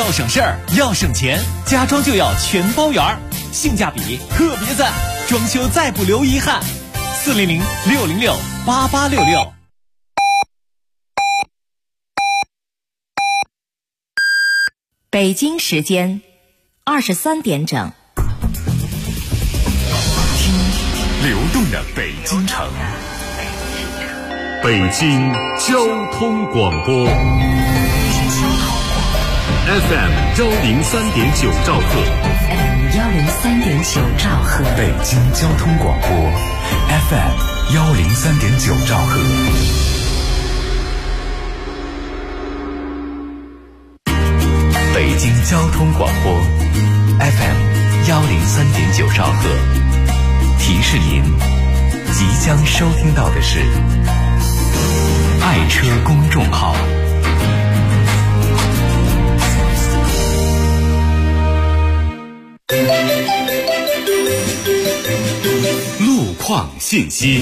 要省事儿，要省钱，家装就要全包圆，性价比特别赞，装修再不留遗憾。400-606-8866。 北京时间23点整。 听流动的北京城，北京交通广播 FM 103.9兆赫， FM 103.9兆赫， 北京交通广播 FM 103.9兆赫。北京交通广播 FM 103.9兆赫，提示您即将收听到的是爱车公众号。路况信息。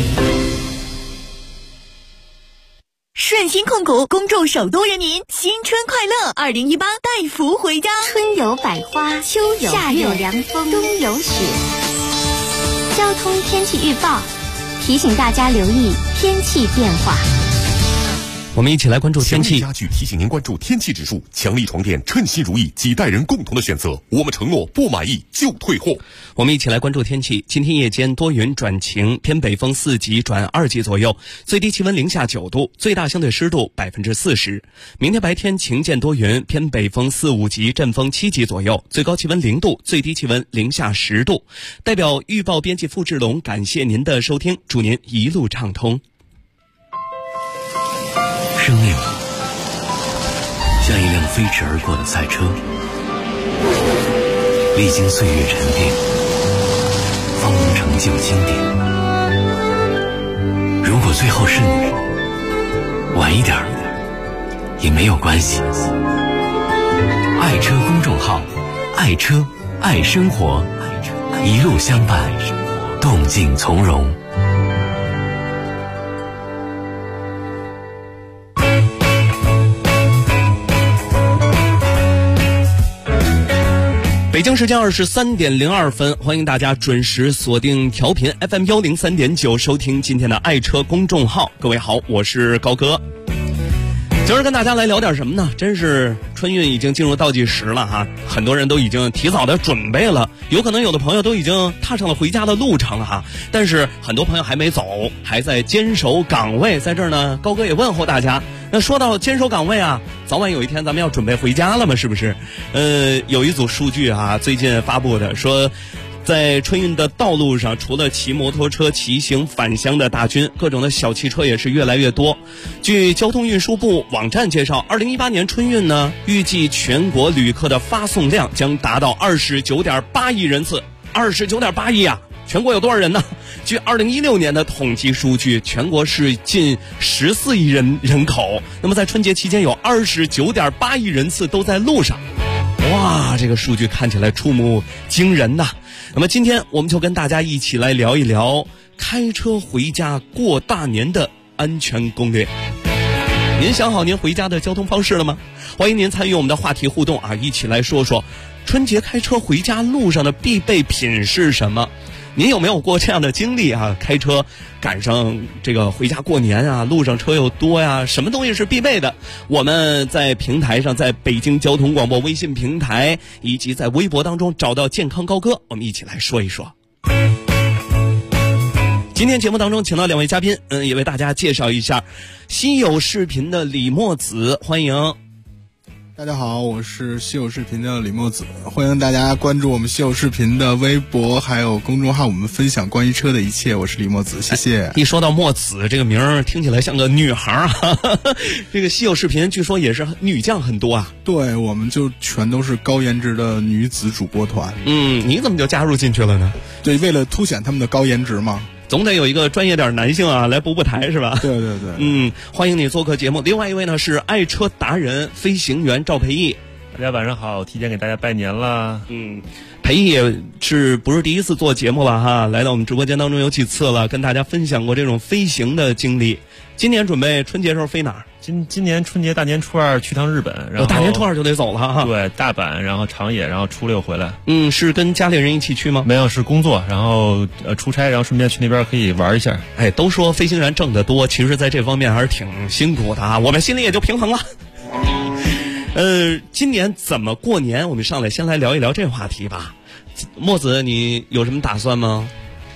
顺鑫控股恭祝首都人民新春快乐！2018带福回家， 春有百花，秋有夏有凉风，冬有雪。交通天气预报提醒大家留意天气变化。 我们一起来关注天气。 家具提醒您关注天气指数。强力床垫，称心如意，几代人共同的选择。我们承诺不满意就退货。 我们一起来关注天气。今天夜间多云转晴，偏北风4级转2级左右，最低气温零下9度，最大相对湿度40%。明天白天晴间多云，偏北风4、5级，阵风7级左右，最高气温0度，最低气温零下10度。代表预报编辑付志龙，感谢您的收听，祝您一路畅通。 生命像一辆飞驰而过的赛车，历经岁月沉淀，方能成就经典。如果最后是你，晚一点也没有关系。爱车公众号，爱车爱生活，一路相伴，动静从容。 北京时间23点02分，欢迎大家准时锁定调频 FM 103.9，收听今天的爱车公众号。各位好，我是高哥。今儿跟大家来聊点什么呢？真是春运已经进入倒计时了哈，很多人都已经提早的准备了，有可能有的朋友都已经踏上了回家的路程哈，但是很多朋友还没走，还在坚守岗位。在这儿呢，高哥也问候大家。那说到坚守岗位啊，早晚有一天咱们要准备回家了嘛，是不是？有一组数据啊，最近发布的说，在春运的道路上，除了骑摩托车骑行返乡的大军，各种的小汽车也是越来越多。据交通运输部网站介绍，2018年春运呢，预计全国旅客的发送量将达到29.8亿人次。29.8亿啊！全国有多少人呢？据2016年的统计数据，全国是近14亿人口。那么在春节期间，有29.8亿人次都在路上。哇，这个数据看起来触目惊人呐！那么今天我们就跟大家一起来聊一聊开车回家过大年的安全攻略。您想好您回家的交通方式了吗？欢迎您参与我们的话题互动啊，一起来说说春节开车回家路上的必备品是什么？您有没有过这样的经历啊？开车赶上这个回家过年啊，路上车又多呀，什么东西是必备的？我们在平台上，在北京交通广播微信平台以及在微博当中找到健康高哥，我们一起来说一说。今天节目当中请到两位嘉宾，也为大家介绍一下稀有视频的李墨子，欢迎。 大家好，我是稀有视频的李墨子，欢迎大家关注我们稀有视频的微博还有公众号，我们分享关于车的一切。我是李墨子，谢谢。 一说到墨子这个名儿，听起来像个女孩啊。这个稀有视频据说也是女将很多啊。 对，我们就全都是高颜值的女子主播团。 你怎么就加入进去了呢？ 对，为了凸显他们的高颜值嘛。 总得有一个专业点男性啊来补台是吧？ 对对对。 欢迎你做客节目。另外一位呢是爱车达人飞行员赵培义。 大家晚上好，提前给大家拜年啦。 裴毅也是不是第一次做节目吧哈？来到我们直播间当中有几次了，跟大家分享过这种飞行的经历。今年准备春节时候飞哪儿？ 今年春节大年初2去趟日本，然后大年初2就得走了哈。 对，大阪，然后长野，然后初6回来。 是跟家里人一起去吗？ 没有，是工作，然后出差，然后顺便去那边可以玩一下。 哎，都说飞行员挣得多，其实在这方面还是挺辛苦的啊，我们心里也就平衡了。今年怎么过年？我们上来先来聊一聊这话题吧。墨子，你有什么打算吗？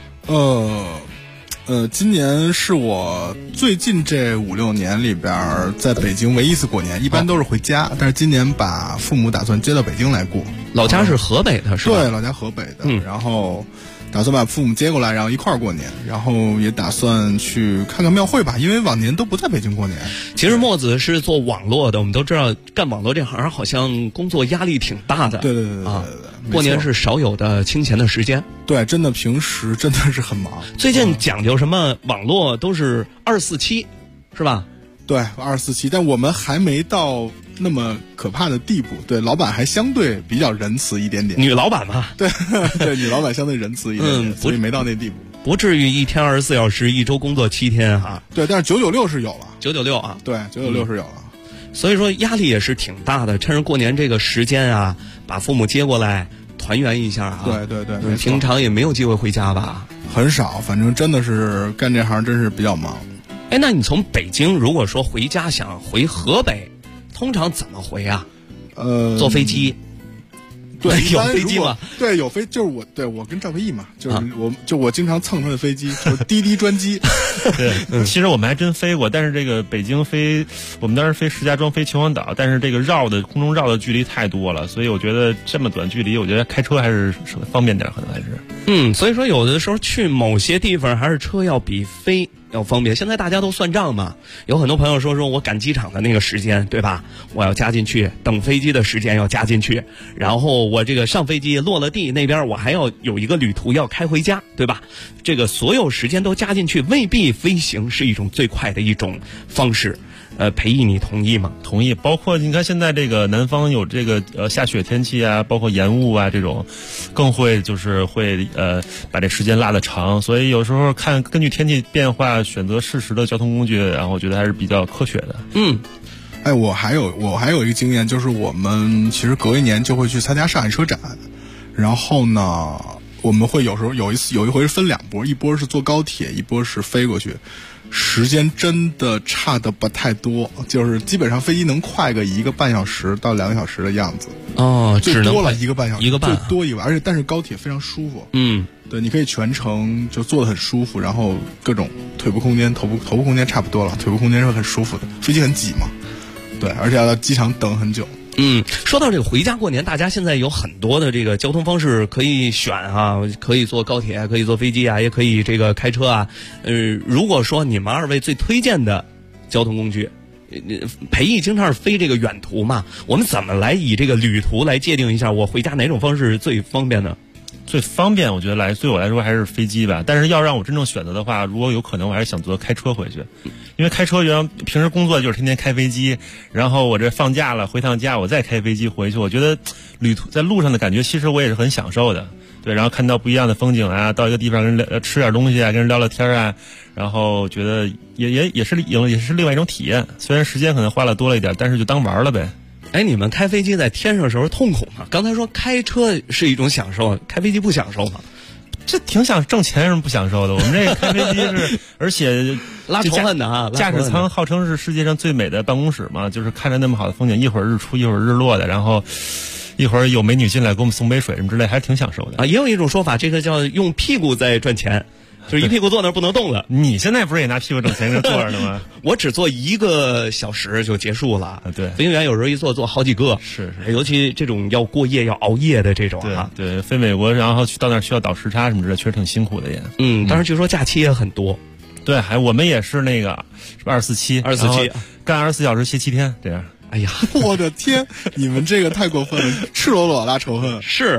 今年是我最近这5-6年里边在北京唯一一次过年，一般都是回家，但是今年把父母打算接到北京来过。 老家是河北的是吧？ 对，老家河北的。然后打算把父母接过来，然后一块儿过年，然后也打算去看看庙会吧，因为往年都不在北京过年。 其实墨子是做网络的，我们都知道干网络这行好像工作压力挺大的。 对， 过年是少有的清闲的时间。 对，真的平时真的是很忙。 最近讲究什么网络都是247，是吧？ 对，247，但我们还没到那么可怕的地步。对，老板还相对比较仁慈一点点。 女老板嘛， 对，女老板相对仁慈一点点，所以没到那地步。 不至于一天24小时，一周工作7天哈。 对，但是996是有了。 996啊， 对，996是有了。 所以说压力也是挺大的，趁着过年这个时间啊，把父母接过来团圆一下啊。 对， 平常也没有机会回家吧？ 很少，反正真的是干这行真是比较忙。 哎，那你从北京如果说回家想回河北，通常怎么回啊？坐飞机。 对， 有飞机吗？ 对，有飞，就是我跟赵飞毅嘛，就是我经常蹭他的飞机，就是滴滴专机。 对，其实我们还真飞过，但是这个北京飞，我们当时飞石家庄、飞秦皇岛，但是这个空中绕的距离太多了，所以我觉得这么短距离，我觉得开车还是方便点，可能还是。 所以说有的时候去某些地方还是车要比飞要方便。现在大家都算账嘛，有很多朋友说我赶机场的那个时间，对吧？我要加进去，等飞机的时间要加进去，然后我这个上飞机落了地那边我还要有一个旅途要开回家，对吧？这个所有时间都加进去，未必飞行是一种最快的一种方式。裴毅，你同意吗？ 同意。包括你看现在这个南方有这个下雪天气啊，包括延误啊这种，更会把这时间拉得长。所以有时候根据天气变化选择适时的交通工具，然后我觉得还是比较科学的。 哎，我还有一个经验，就是我们其实隔一年就会去参加上海车展，然后呢，我们会有时候有一回是分2波，一波是坐高铁，一波是飞过去。时间真的差的不太多，就是基本上飞机能快个1个半小时到2个小时的样子。最多了1个半小时， 一个半， 最多1个，但是高铁非常舒服。对，你可以全程就坐得很舒服，然后各种腿部空间、头部空间差不多了，腿部空间是很舒服的。飞机很挤嘛，对，而且要到机场等很久。 说到这个回家过年，大家现在有很多的这个交通方式可以选啊，可以坐高铁，可以坐飞机啊，也可以这个开车啊。如果说你们2位最推荐的交通工具，裴毅经常是飞这个远途嘛，我们怎么来以这个旅途来界定一下我回家哪种方式最方便呢？ 最方便，我觉得对我来说还是飞机吧。但是要让我真正选择的话，如果有可能，我还是想坐开车回去，因为开车平时工作就是天天开飞机，然后我这放假了回趟家，我再开飞机回去，我觉得旅途在路上的感觉，其实我也是很享受的。对，然后看到不一样的风景啊，到一个地方跟人吃点东西啊，跟人聊聊天啊，然后觉得也是另外一种体验。虽然时间可能花了多了一点，但是就当玩了呗。 哎，你们开飞机在天上的时候痛苦吗？刚才说开车是一种享受，开飞机不享受吗？ 这挺想挣钱，有什么不享受的？我们这个开飞机是，而且拉仇恨的啊！ 驾驶舱号称是世界上最美的办公室嘛，就是看着那么好的风景，一会儿日出，一会儿日落的，然后一会儿有美女进来给我们送杯水什么之类，还是挺享受的啊。也有一种说法，这个叫用屁股在赚钱。就是一屁股坐那儿不能动了。 你现在不是也拿屁股挣钱跟坐着呢吗？ 我只坐1个小时就结束了。 对， 飞行员有时候一坐好几个。 是， 尤其这种要过夜要熬夜的这种啊。 对，飞美国然后到那儿需要倒时差什么之类，确实挺辛苦的也。 但是据说假期也很多。 对，我们也是那个247，干24小时歇7天这样。 哎呀， 我的天，你们这个太过分了，赤裸裸拉仇恨。 是。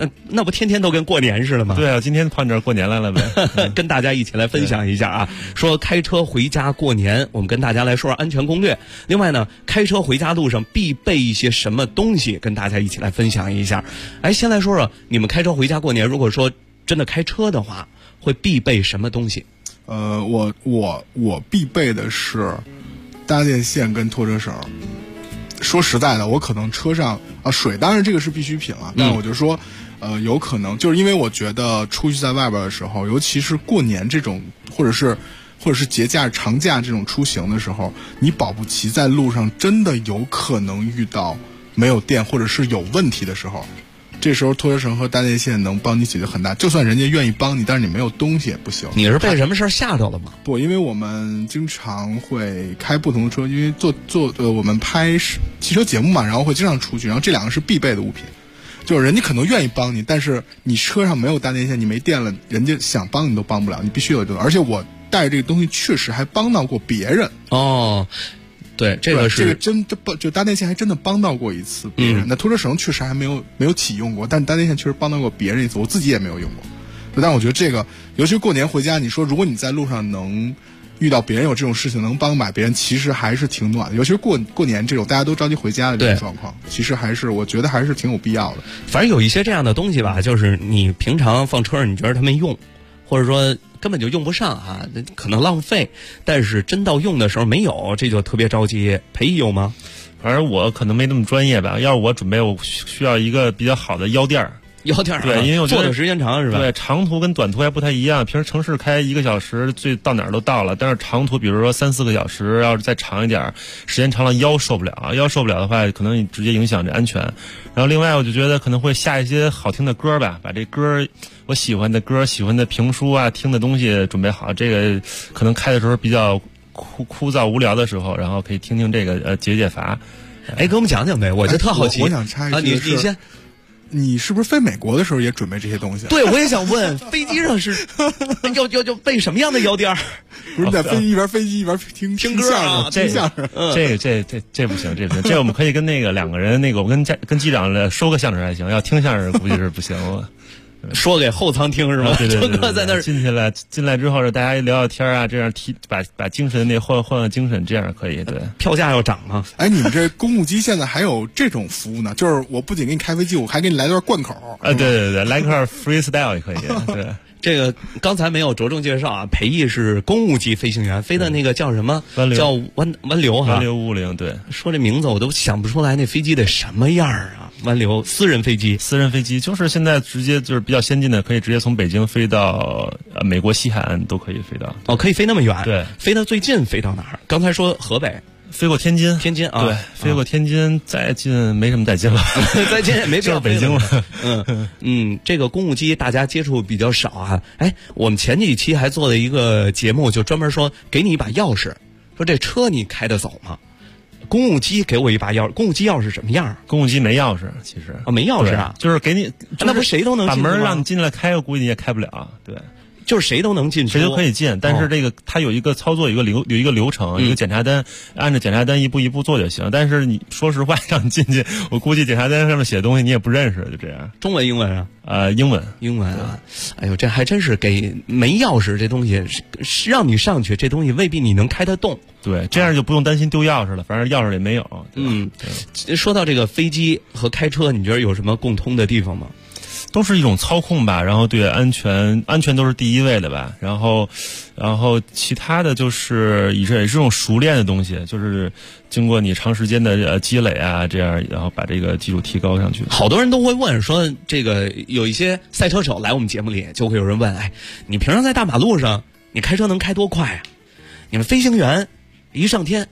那不天天都跟过年似的吗？ 对啊，今天跑你这儿过年来了呗。 跟大家一起来分享一下啊，说开车回家过年，我们跟大家来说说安全攻略。另外呢，开车回家路上必备一些什么东西，跟大家一起来分享一下。哎，先来说说你们开车回家过年，如果说真的开车的话，会必备什么东西？ 我必备的是搭电线跟拖车绳。说实在的，我可能车上水当然这个是必需品了，但我就说有可能就是因为我觉得出去在外边的时候，尤其是过年这种或者是节假长假这种出行的时候，你保不齐在路上真的有可能遇到没有电或者是有问题的时候，这时候拖车绳和搭电线能帮你解决很大。就算人家愿意帮你，但是你没有东西也不行。 你是被什么事儿吓着了吗？ 不，因为我们经常会开不同的车，因为我们拍汽车节目嘛，然后会经常出去，然后这两个是必备的物品。就是人家可能愿意帮你，但是你车上没有搭电线，你没电了，人家想帮你都帮不了，你必须有这个。而且我带这个东西确实还帮到过别人。 哦。对，这个真的就搭电线还真的帮到过一次别人。那拖车绳确实还没有启用过，但搭电线确实帮到过别人一次，我自己也没有用过。但我觉得这个，尤其是过年回家，你说如果你在路上能遇到别人有这种事情，能帮买别人，其实还是挺暖的。尤其是过年这种大家都着急回家的这种状况，其实我觉得还是挺有必要的。 反正有一些这样的东西吧，就是你平常放车上你觉得它没用，或者说根本就用不上啊，可能浪费，但是真到用的时候没有，这就特别着急。裴毅有吗？ 反正我可能没那么专业吧，要是我准备，我需要一个比较好的腰垫儿。对，因为我觉得坐的时间长是吧？ 对，长途跟短途还不太一样。平时城市开1个小时，最到哪儿都到了。但是长途，比如说3-4个小时，要是再长一点，时间长了腰受不了。腰受不了的话，可能你直接影响这安全。然后另外，我就觉得可能会下一些好听的歌吧，把这歌我喜欢的歌、喜欢的评书啊、听的东西准备好。这个可能开的时候比较枯燥无聊的时候，然后可以听听这个解乏。 哎，给我们讲讲呗，我就特好奇。 我想插一句， 你先。 你是不是飞美国的时候也准备这些东西？ 对，我也想问，飞机上是要备什么样的腰垫？ 不是在一边飞机一边听歌啊？ 这不行，这我们可以跟两个人我跟机长说个相声还行，要听相声估计是不行了。 说给后舱听是吗？ 对， 在那儿进来之后，大家聊聊天啊，这样把精神换精神，这样可以。对， 票价要涨吗？ 哎，你们这公务机现在还有这种服务呢？就是我不仅给你开飞机，我还给你来段贯口。 对，来块 freestyle 也可以。对。 这个刚才没有着重介绍啊，裴毅是公务机飞行员，飞的那个叫什么？叫湾流哈。 湾流550，对。 说这名字我都想不出来，那飞机得什么样啊？湾流私人飞机就是现在直接就是比较先进的，可以直接从北京飞到美国西海岸都可以飞到。 哦，可以飞那么远？ 对， 飞到最近飞到哪儿？刚才说河北。 飞过天津啊， 对，飞过天津，再近没什么再近了， 再近也没就是北京了。 这个公务机大家接触比较少啊。哎，我们前几期还做了一个节目，就专门说给你一把钥匙，说这车你开得走吗？公务机给我一把钥匙，公务机钥匙什么样？ 公务机没钥匙，其实没钥匙啊， 就是给你， 那不谁都能把门让你进来开，我估计你也开不了。对。 就是谁都能进去， 谁都可以进，但是这个它有一个操作，有一个流程，一个检查单，按照检查单一步一步做就行。但是你说实话，让你进去，我估计检查单上面写的东西你也不认识，就这样。 中文、英文啊？ 英文啊。哎呦，这还真是给没钥匙这东西是让你上去，这东西未必你能开得动。 对，这样就不用担心丢钥匙了，反正钥匙也没有。 说到这个飞机和开车，你觉得有什么共通的地方吗？ 都是一种操控吧，然后对安全都是第一位的吧，然后其他的就是也是这种熟练的东西，就是经过你长时间的积累啊，这样然后把这个技术提高上去。 好多人都会问说，这个有一些赛车手来我们节目里，就会有人问，哎，你平常在大马路上，你开车能开多快啊？你们飞行员一上天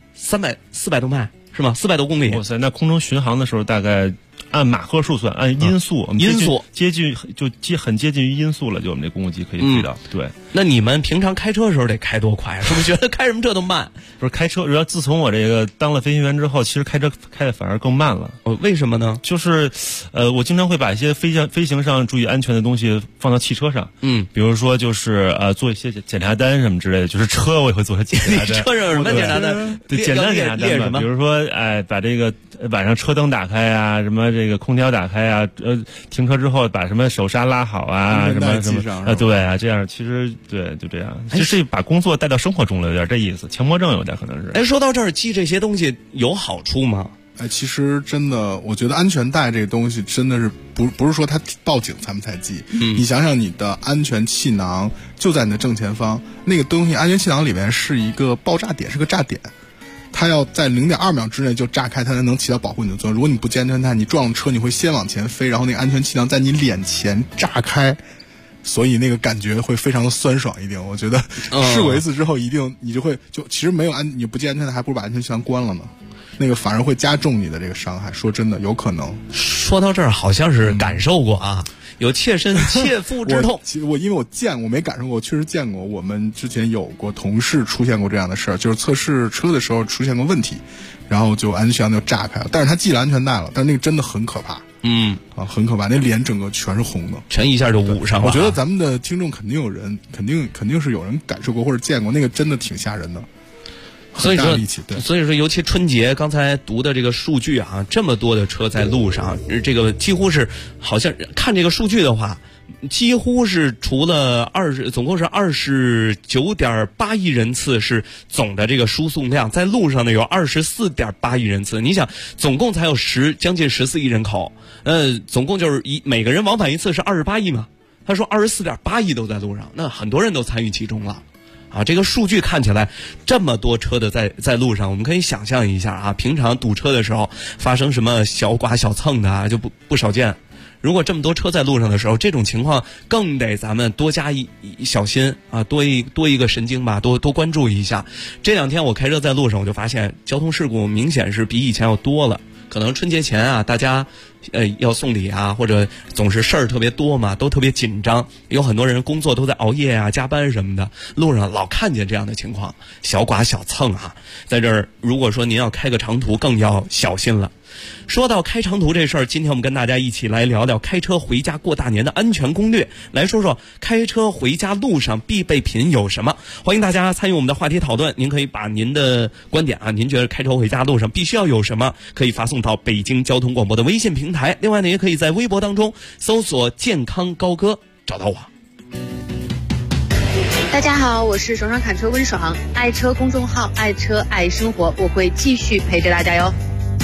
，400多迈是吗？400多公里。 哇塞，那空中巡航的时候大概。按马赫数算，按音速，我们很接近于音速了，就我们这公务机可以飞到。对， 那你们平常开车的时候得开多快？是不是觉得开什么车都慢？ 不是开车，主要自从我这个当了飞行员之后，其实开车开的反而更慢了。 为什么呢？ 就是我经常会把一些飞行上注意安全的东西放到汽车上。比如说就是做一些检查单什么之类的，就是车我也会做检查单。 车上有什么检查单？ 对，简单检查单吧，比如说把这个晚上车灯打开啊，什么么这个空调打开啊，停车之后把什么手刹拉好啊，什么对啊，这样其实对就这样，就是把工作带到生活中了，有点这意思，强迫症有点可能是。 哎，说到这儿，记这些东西有好处吗？ 哎，其实真的，我觉得安全带这个东西真的是不是说它报警咱们才系。你想想，你的安全气囊就在你的正前方，那个东西安全气囊里面是一个爆炸点，是个炸点，它要在0.2秒之内就炸开，它才能起到保护你的作用。如果你不系安全带，你撞车你会先往前飞，然后那个安全气囊在你脸前炸开。所以那个感觉会非常的酸爽一点，我觉得试过一次之后，一定你就会其实没有你不系安全带，还不如把安全气囊关了呢。那个反而会加重你的这个伤害。说真的，有可能。 说到这儿，好像是感受过啊，有切身切肤之痛。 其实因为我没感受过，我确实见过。我们之前有过同事出现过这样的事儿，就是测试车的时候出现过问题，然后就安全气囊就炸开了。但是他系了安全带了，但是那个真的很可怕。很可怕，那脸整个全是红的， 全一下就捂上了。 我觉得咱们的听众肯定是有人感受过或者见过，那个真的挺吓人的。所以说，尤其春节刚才读的这个数据啊，这么多的车在路上，这个几乎是好像看这个数据的话，几乎是除了总共是29.8亿人次是总的这个输送量，在路上呢有24.8亿人次。你想，总共才有将近14亿人口，总共就是每个人往返一次是28亿嘛。他说24.8亿都在路上，那很多人都参与其中了。啊，这个数据看起来这么多车的在路上，我们可以想象一下啊，平常堵车的时候发生什么小剐小蹭的啊，就不少见。如果这么多车在路上的时候，这种情况更得咱们多加一小心啊，多一个神经吧，多关注一下。这两天我开车在路上，我就发现交通事故明显是比以前要多了。可能春节前啊，大家要送礼啊，或者总是事儿特别多嘛，都特别紧张，有很多人工作都在熬夜啊、加班什么的，路上老看见这样的情况，小剐小蹭啊。在这儿，如果说您要开个长途，更要小心了。说到开长途这事儿，今天我们跟大家一起来聊聊开车回家过大年的安全攻略，来说说开车回家路上必备品有什么。欢迎大家参与我们的话题讨论，您可以把您的观点啊，您觉得开车回家路上必须要有什么，可以发送到北京交通广播的微信平台。另外呢，也可以在微博当中搜索健康高歌找到我。 大家好，我是爽爽侃车温爽，爱车公众号爱车爱生活，我会继续陪着大家哟。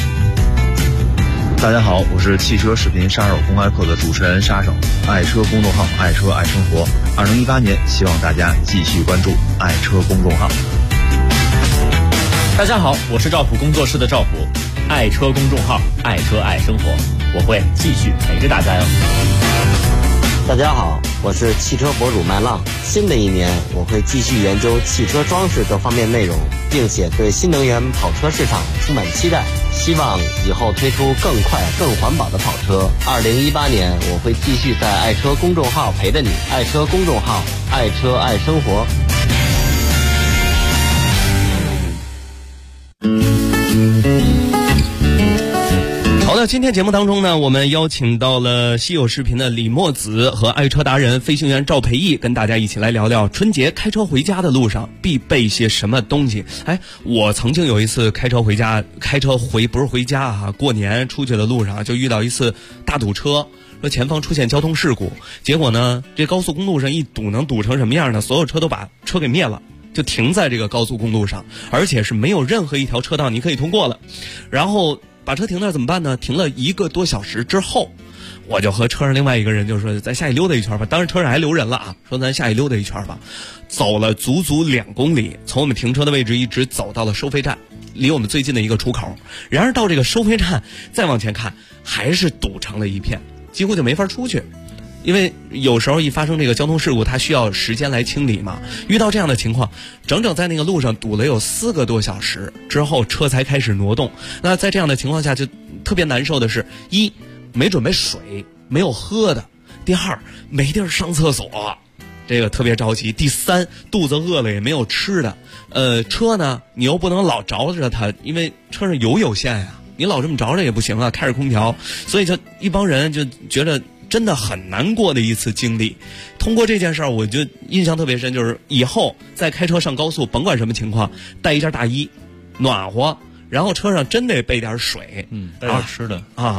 大家好，我是汽车视频杀手公开课的主持人杀手，爱车公众号爱车爱生活。2018年，希望大家继续关注爱车公众号。 大家好，我是赵普工作室的赵普，爱车公众号爱车爱生活，我会继续陪着大家哟。 大家好，我是汽车博主麦浪。新的一年，我会继续研究汽车装饰各方面内容，并且对新能源跑车市场充满期待，希望以后推出更快更环保的跑车。2018年，我会继续在爱车公众号陪着你，爱车公众号爱车爱生活。 好的，今天节目当中呢，我们邀请到了稀有视频的李墨子和爱车达人飞行员赵培义，跟大家一起来聊聊春节开车回家的路上必备些什么东西。哎，我曾经有一次开车不是回家啊，过年出去的路上就遇到一次大堵车，说前方出现交通事故，结果呢，这高速公路上一堵能堵成什么样呢？所有车都把车给灭了，就停在这个高速公路上，而且是没有任何一条车道你可以通过了。然后把车停那儿怎么办呢？停了1个多小时之后，我就和车上另外一个人就说咱下去溜达一圈吧，当时车上还留人了啊，说咱下去溜达一圈吧。走了足足2公里，从我们停车的位置一直走到了收费站，离我们最近的一个出口。然而到这个收费站再往前看，还是堵成了一片，几乎就没法出去。因为有时候一发生这个交通事故，它需要时间来清理嘛。遇到这样的情况，整整在那个路上堵了有4个多小时之后，车才开始挪动。那在这样的情况下，就特别难受的是，一没准备水，没有喝的；第二没地儿上厕所，这个特别着急；第三肚子饿了也没有吃的。车呢，你又不能老着着它，因为车上油有限呀，你老这么着着也不行啊，开着空调，所以就一帮人就觉得真的很难过的一次经历。通过这件事儿，我就印象特别深，就是以后再开车上高速，甭管什么情况，带一件大衣，暖和，然后车上真得备点水， 带点吃的啊。 对，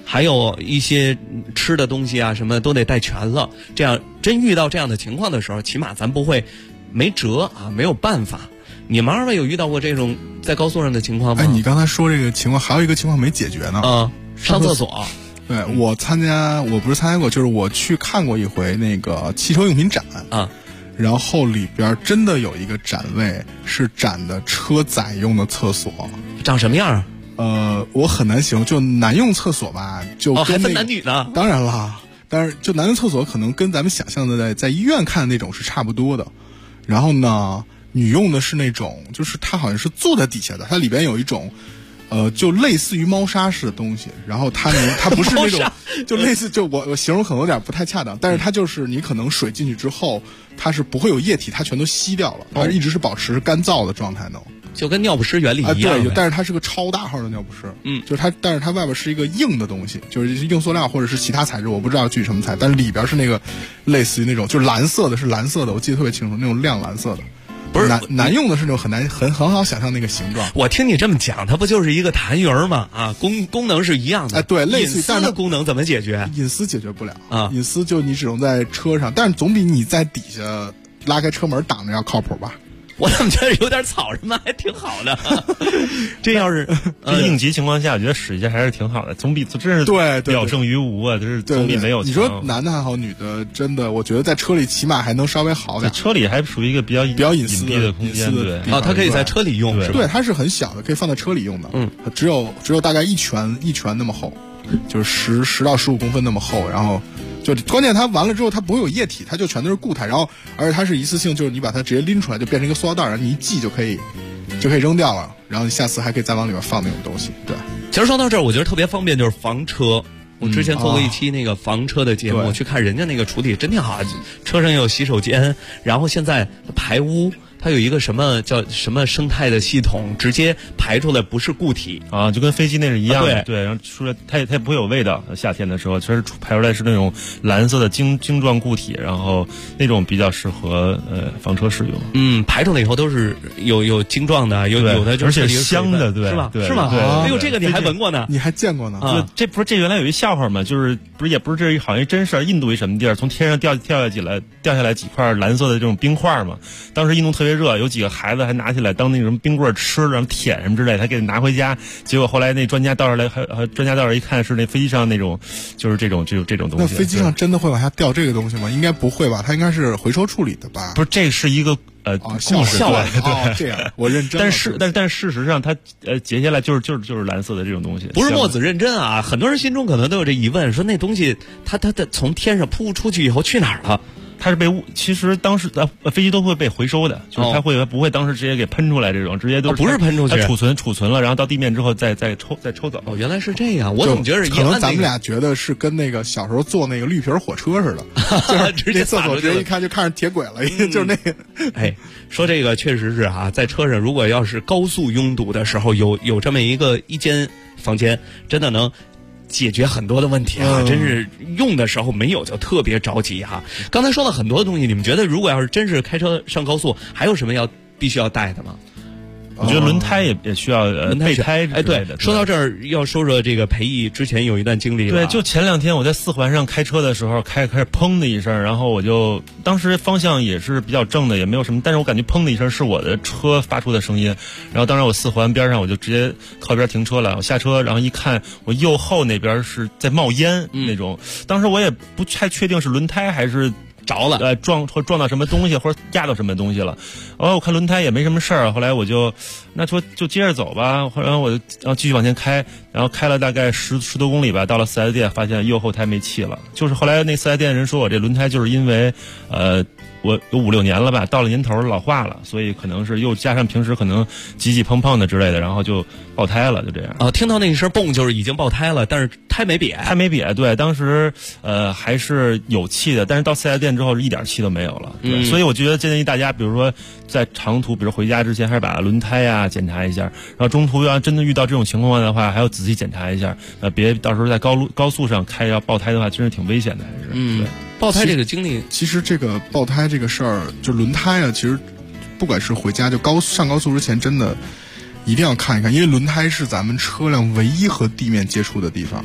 还有一些吃的东西啊，什么都得带全了。这样真遇到这样的情况的时候，起码咱不会没辙啊，没有办法。你们二位有遇到过这种在高速上的情况吗？ 哎，你刚才说这个情况，还有一个情况没解决呢。 上厕所。 对，我不是参加过，就是我去看过一回那个汽车用品展啊， 然后里边真的有一个展位是展的车载用的厕所， 长什么样啊？ 我很难形容，就男用厕所吧，就跟还分男女呢。 当然了，但是就男用厕所可能跟咱们想象的在医院看的那种是差不多的。然后呢，女用的是那种，就是它好像是坐在底下的，它里边有一种，就类似于猫砂似的东西。然后它不是那种，就类似，就我形容可能有点不太恰当，但是它就是你可能水进去之后，它是不会有液体，它全都吸掉了，它一直是保持干燥的状态呢。 就跟尿不湿原理一样。 对，但是它是个超大号的尿不湿。就是它，但是它外边是一个硬的东西，就是硬塑料或者是其他材质，我不知道具体什么材质，但是里边是那个类似于那种，就是蓝色的，是蓝色的，我记得特别清楚，那种亮蓝色的。 不是男用的是那种很好想象那个形状。 我听你这么讲，它不就是一个痰盂吗？啊，功能是一样的。 对，类似于， 但是功能怎么解决？ 隐私解决不了啊，隐私就你只能在车上，但是总比你在底下拉开车门挡着要靠谱吧？ 我怎么觉得有点草什么还挺好的？这要是应急情况下，我觉得使一下还是挺好的，总比真是表胜于无啊，就是总比没有强。 你说男的还好，女的真的，我觉得在车里起码还能稍微好点。 车里还属于一个比较隐私蔽的空间，对。 它可以在车里用，是吧？ 对，它是很小的，可以放在车里用的。只有大概一拳那么厚，就是10到15公分那么厚，然后。就关键它完了之后，它不会有液体，它就全都是固态，然后而且它是一次性，就是你把它直接拎出来就变成一个塑料袋，然后你一系就可以扔掉了，然后你下次还可以再往里面放那种东西。对， 其实说到这儿，我觉得特别方便，就是房车。我之前做过一期那个房车的节目，去看人家那个处理真挺好，车上有洗手间，然后现在排污。它有一个什么叫什么生态的系统，直接排出来不是固体啊，就跟飞机那是一样的。对，然后出来它也不会有味道。夏天的时候，确实排出来是那种蓝色的晶状固体，然后那种比较适合房车使用。 排出来以后都是有晶状的，有的就是而且香的，对， 是吧？ 对， 是吗？ 对， 哎呦，这个你还闻过呢？ 你还见过呢？ 这不是这原来有一笑话嘛？就是也不是这好像真事儿，印度一什么地儿从天上掉下来几块蓝色的这种冰块嘛？当时印度特别热，有几个孩子还拿起来当那种冰棍吃，然后舔什么之类的，还给拿回家。结果后来那专家到这来，专家到这一看是那飞机上那种，就是这种东西。 那飞机上真的会往下掉这个东西吗？应该不会吧？它应该是回收处理的吧？ 不是，这是一个笑话。这样我认真。 但事实上它截下来就是蓝色的这种东西。 不是墨子认真啊，很多人心中可能都有这疑问，说那东西它从天上扑出去以后去哪儿了？ 它是被其实当时飞机都会被回收的，就是它不会当时直接给喷出来，这种直接都不是喷出去， 它储存了，然后到地面之后再抽走。 原来是这样，我怎么觉得可能咱们俩觉得是跟那个小时候坐那个绿皮火车似的，就是直接厕所直接一看就看着铁轨了，就是那个。 哎，说这个确实是啊，在车上如果要是高速拥堵的时候，有这么一间房间，真的能解决很多的问题啊！真是用的时候没有就特别着急哈。刚才说了很多东西，你们觉得如果要是真是开车上高速，还有什么必须要带的吗？ 我觉得轮胎也需要备胎。 哎，对，说到这儿要说说这个裴毅之前有一段经历。 对，就前2天我在4环上开车的时候，开始砰的一声，然后我就当时方向也是比较正的，也没有什么，但是我感觉砰的一声是我的车发出的声音。然后当然我4环边上我就直接靠边停车了，我下车然后一看，我右后那边是在冒烟那种。当时我也不太确定是轮胎还是着了， 撞到什么东西或者压到什么东西了。我看轮胎也没什么事儿，后来我就说接着走吧，然后我就继续往前开，然后开了大概10多公里吧，到了4S店发现右后胎没气了。就是后来那4S店人说我这轮胎就是因为我有5、6年了吧，到了年头老化了，所以可能是又加上平时可能挤碰碰的之类的，然后就爆胎了，就这样。 听到那一声蹦就是已经爆胎了，但是胎没瘪。 对，当时还是有气的，但是到4S店之后是一点气都没有了。对，所以我觉得建议大家，比如说在长途，比如回家之前，还是把轮胎呀检查一下，然后中途要真的遇到这种情况的话，还要仔细检查一下，别到时候在高速上开要爆胎的话，真是挺危险的，还是。对。 爆胎这个经历， 其实这个爆胎这个事儿，就轮胎啊，其实不管是回家就上高速之前，真的一定要看一看，因为轮胎是咱们车辆唯一和地面接触的地方。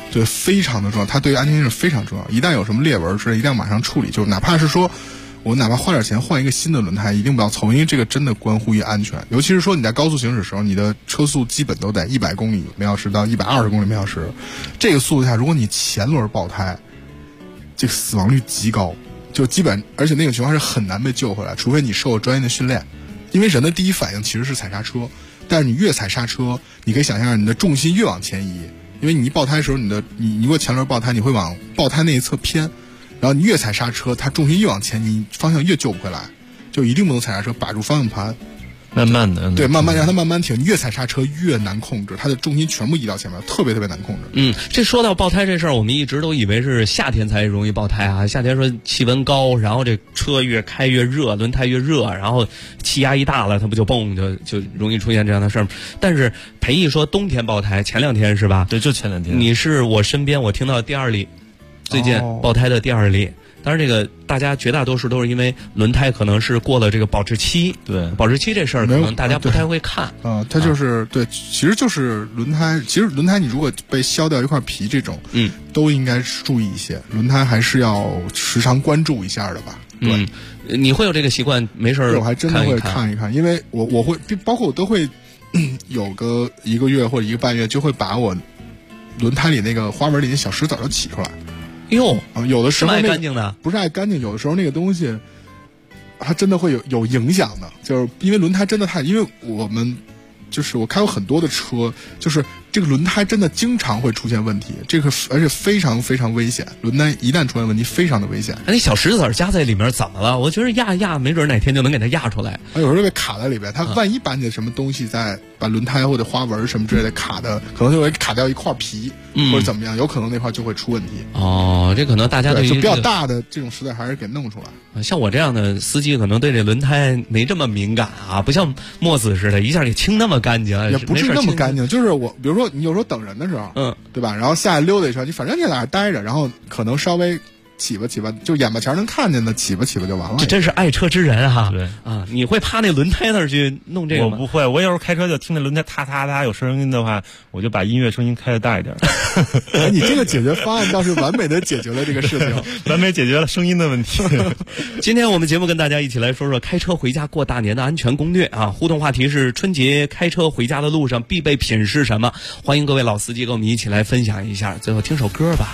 对，非常的重要，它对于安全性是非常重要。一旦有什么裂纹之类，一定要马上处理。就哪怕是说我哪怕花点钱换一个新的轮胎，一定不要凑，因为这个真的关乎于安全。尤其是说你在高速行驶的时候，你的车速基本都在100公里每小时到120公里每小时，这个速度下，如果你前轮爆胎，这个死亡率极高，就基本，而且那种情况是很难被救回来，除非你受过专业的训练。因为人的第一反应其实是踩刹车，但是你越踩刹车，你可以想象你的重心越往前移，因为你一爆胎的时候，你如果前轮爆胎，你会往爆胎那一侧偏，然后你越踩刹车，它重心越往前移，方向越救不回来，就一定不能踩刹车，把住方向盘， 慢慢的， 对，慢慢让它慢慢停。你越踩刹车越难控制，它的重心全部移到前面，特别特别难控制。 这说到爆胎这事儿，我们一直都以为是夏天才容易爆胎啊。夏天说气温高，然后这车越开越热，轮胎越热，然后气压一大了，它不就蹦就容易出现这样的事儿。但是裴毅说冬天爆胎，前2天是吧？ 对，就前2天。 你是我身边我听到第2例，最近爆胎的第2例。当然，这个大家绝大多数都是因为轮胎可能是过了这个保质期。 对， 保质期这事儿可能大家不太会看。 它就是对，其实就是轮胎。其实轮胎你如果被削掉一块皮这种，都应该注意一些。轮胎还是要时常关注一下的吧。对， 你会有这个习惯，没事儿我还真的会看一看，因为我会包括我都会有个1个月或者1个半月，就会把我轮胎里那个花纹里的小石子都起出来。 哟， 有的时候爱干净的不是爱干净，有的时候那个东西它真的会有影响的，就是因为轮胎真的因为我们就是我开过很多的车，就是这个轮胎真的经常会出现问题，这个而且非常非常危险，轮胎一旦出现问题非常的危险。 那小石子夹在里面怎么了？我觉得压没准哪天就能给它压出来。 有时候被卡在里边，它万一把你的什么东西把轮胎或者花纹什么之类的卡的，可能就会卡掉一块皮，或者怎么样，有可能那块就会出问题。 这可能大家对就比较大的这种石子还是给弄出来。 像我这样的司机可能对这轮胎没这么敏感啊，不像墨子似的，一下给清那么干净， 也不是那么干净。就是比如说你有时候等人的时候，对吧？然后下来溜达一圈，你反正你在那待着，然后可能稍微起吧，就眼巴前能看见的起吧就完了。 这真是爱车之人哈！ 对啊，你会趴那轮胎那儿去弄这个吗？ 我不会，我有时候开车就听那轮胎嗒嗒嗒有声音的话，我就把音乐声音开得大一点。 你这个解决方案倒是完美的解决了这个事情， 完美解决了声音的问题。 今天我们节目跟大家一起来说说开车回家过大年的安全攻略啊！互动话题是春节开车回家的路上必备品是什么？欢迎各位老司机跟我们一起来分享一下。最后听首歌吧。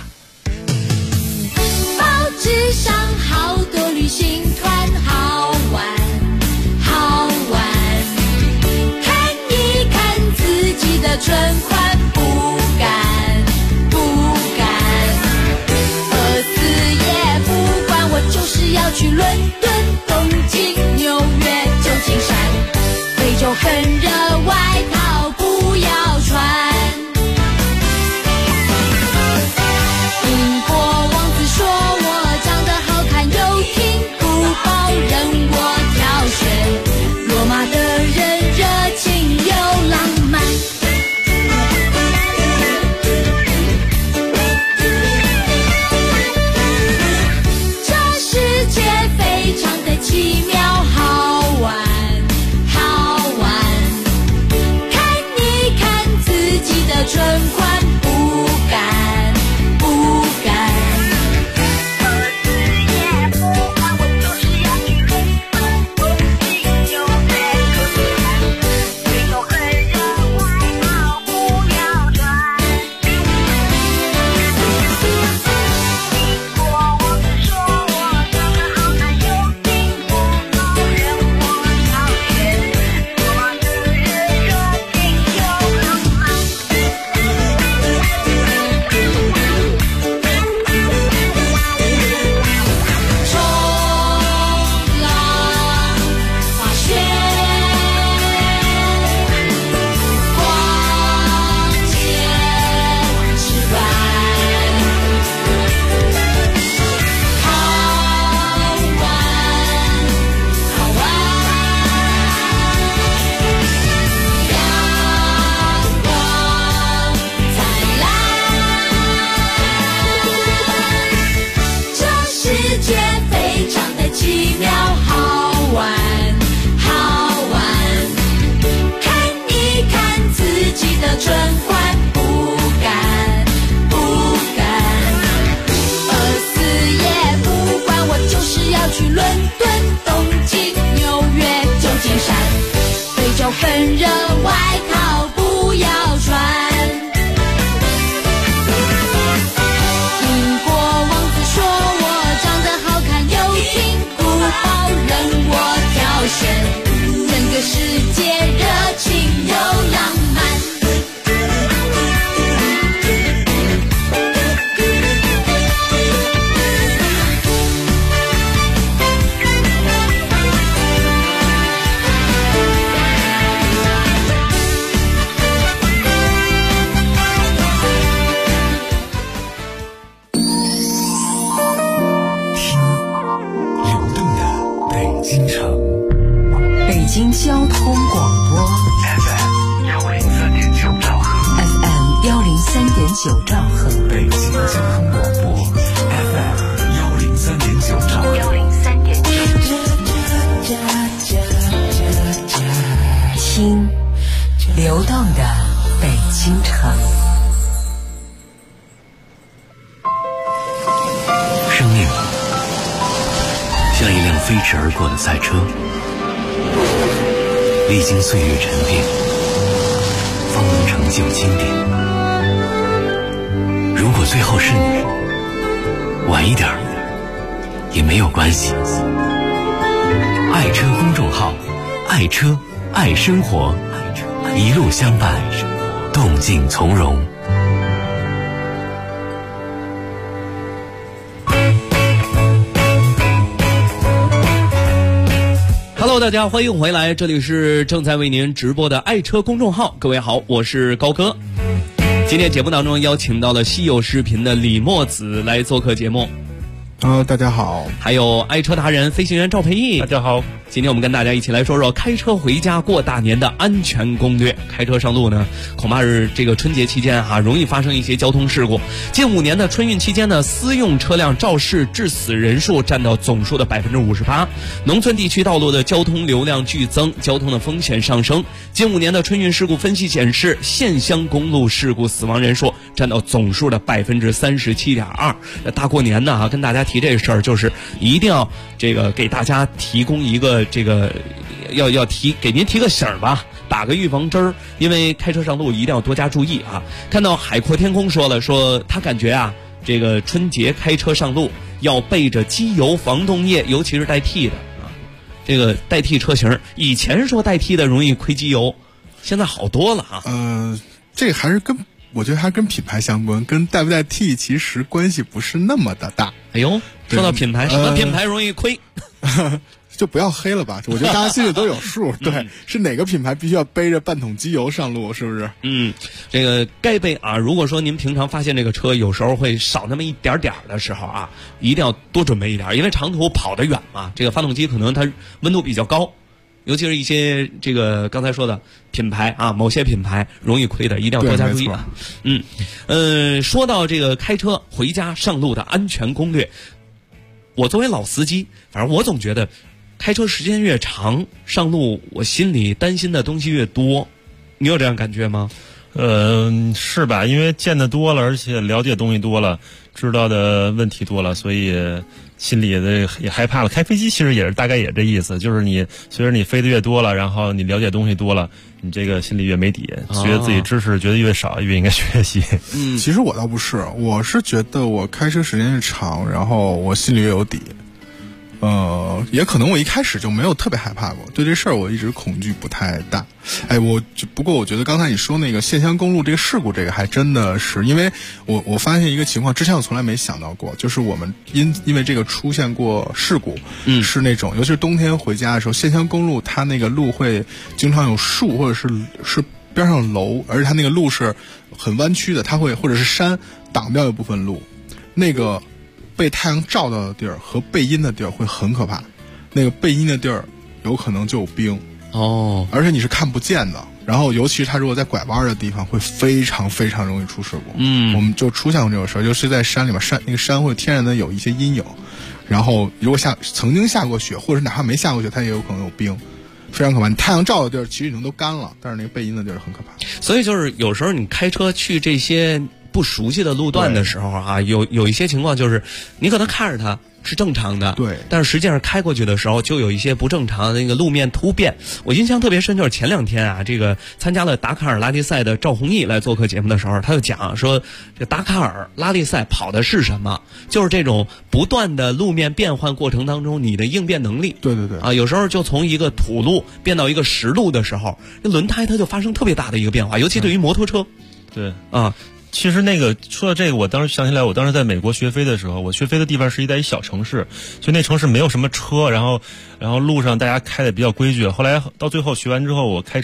报纸上好多旅行团，好玩好玩，看一看自己的存款，不敢不敢，饿死也不管，我就是要去伦敦、东京、纽约、旧金山，非洲很热，外套不要穿。英国王子说我长得好看。 3.9兆赫， 北京交通广播 FM 103.9兆赫 ，103.9，听流动的北京城。 生命像一辆飞驰而过的赛车，历经岁月沉淀，方能成就经典。如果最后是你，晚一点也没有关系。爱车公众号，爱车爱生活，一路相伴，动静从容。 Hello， 大家欢迎回来，这里是正在为您直播的爱车公众号。各位好，我是高哥。今天节目当中邀请到了稀有视频的李墨子来做客节目。 大家好。 还有爱车达人飞行员赵培义。 大家好。 今天我们跟大家一起来说说开车回家过大年的安全攻略。开车上路呢，恐怕是这个春节期间容易发生一些交通事故。近5年的春运期间呢，私用车辆肇事致死人数占到总数的58%。农村地区道路的交通流量剧增，交通的风险上升。近5年的春运事故分析显示，县乡公路事故死亡人数占到总数的37.2%。大过年的跟大家提这事儿，就是一定要这个给大家提供一个这个给您提个醒儿吧，打个预防针儿，因为开车上路一定要多加注意啊。看到海阔天空说他感觉这个春节开车上路要备着机油防冻液，尤其是代替的这个代替车型，以前说代替的容易亏机油，现在好多了这个我觉得还是跟品牌相关，跟代不代替其实关系不是那么的大。 哎呦，说到品牌，什么品牌容易亏？ 就不要黑了吧，我觉得大家心里都有数。对，是哪个品牌必须要背着半桶机油上路，是不是？ 这个该备如果说您平常发现这个车有时候会少那么一点点的时候一定要多准备一点，因为长途跑得远嘛，这个发动机可能它温度比较高，尤其是一些这个刚才说的品牌某些品牌容易亏的，一定要多加注意说到这个开车回家上路的安全攻略，我作为老司机，反正我总觉得开车时间越长，上路我心里担心的东西越多。你有这样感觉吗？ 是吧？因为见得多了，而且了解东西多了，知道的问题多了，所以心里也害怕了。开飞机其实也是大概也这意思，就是你随着你飞得越多了，然后你了解东西多了，你这个心里越没底，觉得自己知识觉得越少，越应该学习。 其实我倒不是，我是觉得我开车时间越长，然后我心里越有底。也可能我一开始就没有特别害怕过，对这事儿我一直恐惧不太大。不过我觉得刚才你说那个县乡公路这个事故，这个还真的是，因为我发现一个情况，之前我从来没想到过，就是我们因为这个出现过事故，是那种尤其是冬天回家的时候，县乡公路它那个路会经常有树或者是边上楼，而且它那个路是很弯曲的，它会或者是山挡掉一部分路，那个被太阳照到的地儿和背阴的地儿会很可怕，那个背阴的地儿有可能就有冰而且你是看不见的，然后尤其是它如果在拐弯的地方会非常非常容易出事故。我们就出现过这种事儿，就是在山里面，那个山会天然的有一些阴影，然后如果曾经下过雪，或者是哪怕没下过雪，它也有可能有冰，非常可怕。你太阳照的地儿其实已经都干了，但是那个背阴的地儿很可怕。 所以就是有时候你开车去这些不熟悉的路段的时候有一些情况就是你可能看着它是正常的， 对， 但是实际上开过去的时候就有一些不正常的那个路面突变。我印象特别深，就是前2天这个参加了达喀尔拉力赛的赵弘毅来做客节目的时候，他就讲说，这达喀尔拉力赛跑的是什么？就是这种不断的路面变换过程当中你的应变能力。 对有时候就从一个土路变到一个实路的时候，那轮胎它就发生特别大的一个变化，尤其对于摩托车。 对其实那个说到这个，我当时想起来，我当时在美国学飞的时候，我学飞的地方是在一小城市，就那城市没有什么车，然后路上大家开的比较规矩。后来到最后学完之后，我开车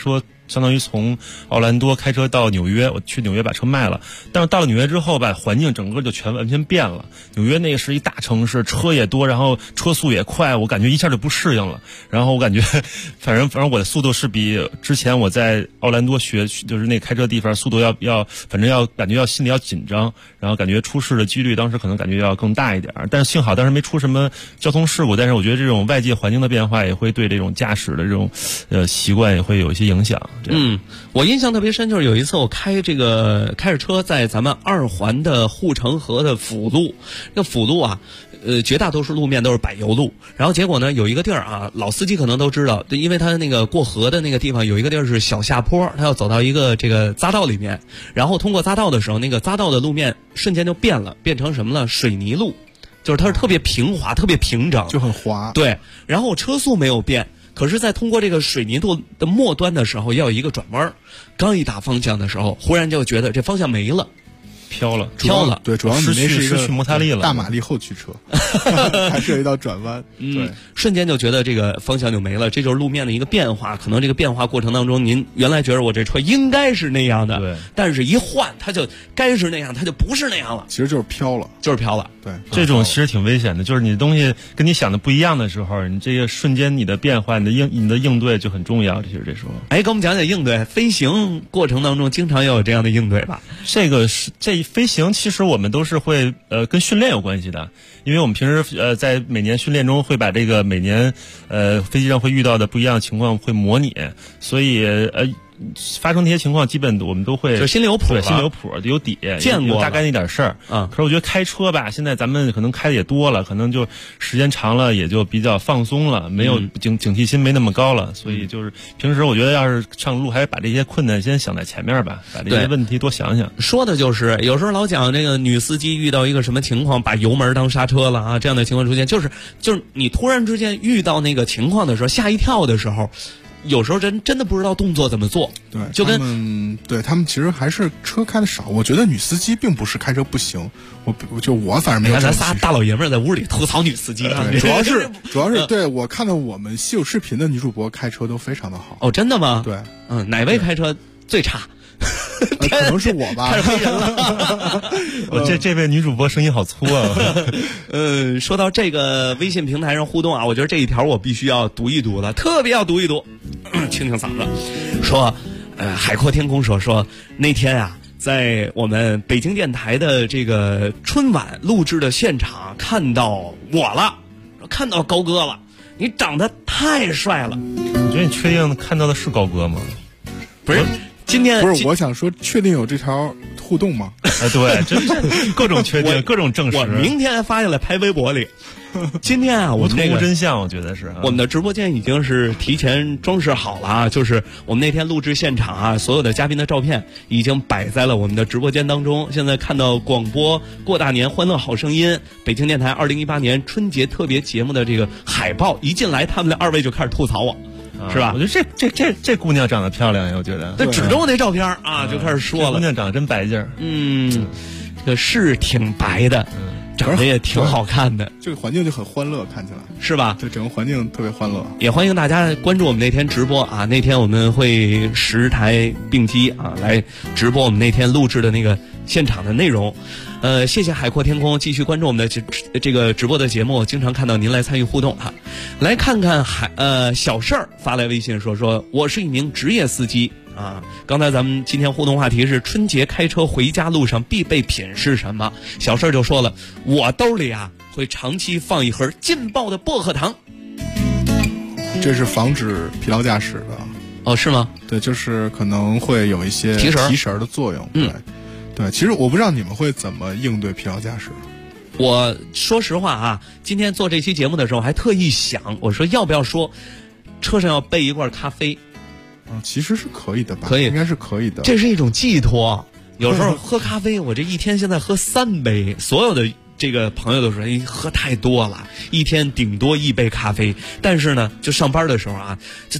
相当于从奥兰多开车到纽约，我去纽约把车卖了。但是到了纽约之后吧，环境整个就完全变了。纽约那个是一大城市，车也多，然后车速也快，我感觉一下就不适应了。然后我感觉，反正我的速度是比之前我在奥兰多学，就是那开车地方速度反正感觉心里要紧张，然后感觉出事的几率当时可能感觉要更大一点。但是幸好当时没出什么交通事故，但是我觉得这种外界环境的变化也会对这种驾驶的这种习惯也会有一些影响。 我印象特别深，就是有一次我开着车在咱们2环的护城河的辅路，那辅路啊，绝大多数路面都是柏油路，然后结果呢有一个地儿啊，老司机可能都知道，因为他那个过河的那个地方有一个地儿是小下坡，他要走到一个这个匝道里面，然后通过匝道的时候，那个匝道的路面瞬间就变了，变成什么了？水泥路，就是它是特别平滑、特别平整， 就很滑。 对，然后车速没有变。可是，在通过这个水泥路的末端的时候，要有一个转弯，刚一打方向的时候，忽然就觉得这方向没了， 飘了。 对，主要你那是一个失去摩擦力了， 大马力后驱车，还涉及到转弯，对， 瞬间就觉得这个方向就没了。这就是路面的一个变化。可能这个变化过程当中，您原来觉得我这车应该是那样的， 对， 但是一换，它就该是那样，它就不是那样了。 其实就是飘了。 对， 这种其实挺危险的，就是你的东西跟你想的不一样的时候，你这个瞬间你的变化，你的应对就很重要。其实这时候， 给我们讲讲应对。飞行过程当中经常要有这样的应对吧？ 这飞行其实我们都是会跟训练有关系的，因为我们平时在每年训练中会把这个每年飞机上会遇到的不一样的情况会模拟，所以发生那些情况，基本我们都会就心里有谱， 对，心里有谱，有底， 见过大概那点事儿。可是我觉得开车吧，现在咱们可能开的也多了，可能就时间长了，也就比较放松了，没有警惕心没那么高了，所以就是平时我觉得要是上路，还是把这些困难先想在前面吧，把这些问题多想想。 说的就是有时候老讲这个女司机遇到一个什么情况，把油门当刹车了啊，这样的情况出现，就是你突然之间遇到那个情况的时候，吓一跳的时候。有时候真的不知道动作怎么做， 对， 就跟他们其实还是车开的少。我觉得女司机并不是开车不行，我反正没有。 咱仨大老爷们在屋里吐槽女司机啊， 主要是对我看到我们稀有视频的女主播开车都非常的好。 哦，真的吗？ 对， 哪位开车最差？ 可能是我吧， 开始黑人了。 我这位女主播声音好粗啊。 说到这个微信平台上互动啊，我觉得这一条我必须要读一读了，特别要读一读。清嗓子，说，海阔天空说那天啊，在我们北京电台的这个春晚录制的现场看到我了，看到高哥了，你长得太帅了。 你觉得你确定看到的是高哥吗？ 不是。今天不是我想说，确定有这条互动吗？ 对，真是各种确定，各种证实。 我明天发下来拍微博里。今天啊，我们图真相，我觉得是我们的直播间已经是提前装饰好了啊，就是我们那天录制现场啊，所有的嘉宾的照片已经摆在了我们的直播间当中。现在看到广播过大年欢乐好声音北京电台2018年春节特别节目的这个海报一进来，他们2位就开始吐槽我。是吧？ 我觉得这姑娘长得漂亮呀，我觉得。 对，指着我那照片啊，就开始说了。 姑娘长得真白净。 这个是挺白的，长得也挺好看的。 这个环境就很欢乐，看起来是吧？ 对，整个环境特别欢乐。 也欢迎大家关注我们那天直播啊，那天我们会10台并机啊来直播我们那天录制的那个现场的内容。谢谢海阔天空，继续关注我们的这个直播的节目，经常看到您来参与互动哈。来看看小事儿发来微信说我是一名职业司机啊。刚才咱们今天互动话题是春节开车回家路上必备品是什么？小事儿就说了，我兜里啊会长期放一盒劲爆的薄荷糖。 这是防止疲劳驾驶的。 哦，是吗？ 对，就是可能会有一些提神的作用。对，其实我不知道你们会怎么应对疲劳驾驶。 我说实话啊，今天做这期节目的时候还特意想，我说要不要说车上要备一罐咖啡。 其实是可以的吧？ 可以， 应该是可以的。 这是一种寄托。有时候喝咖啡，我这一天现在喝3杯，所有的这个朋友都说喝太多了，一天顶多1杯咖啡。但是呢，就上班的时候啊，就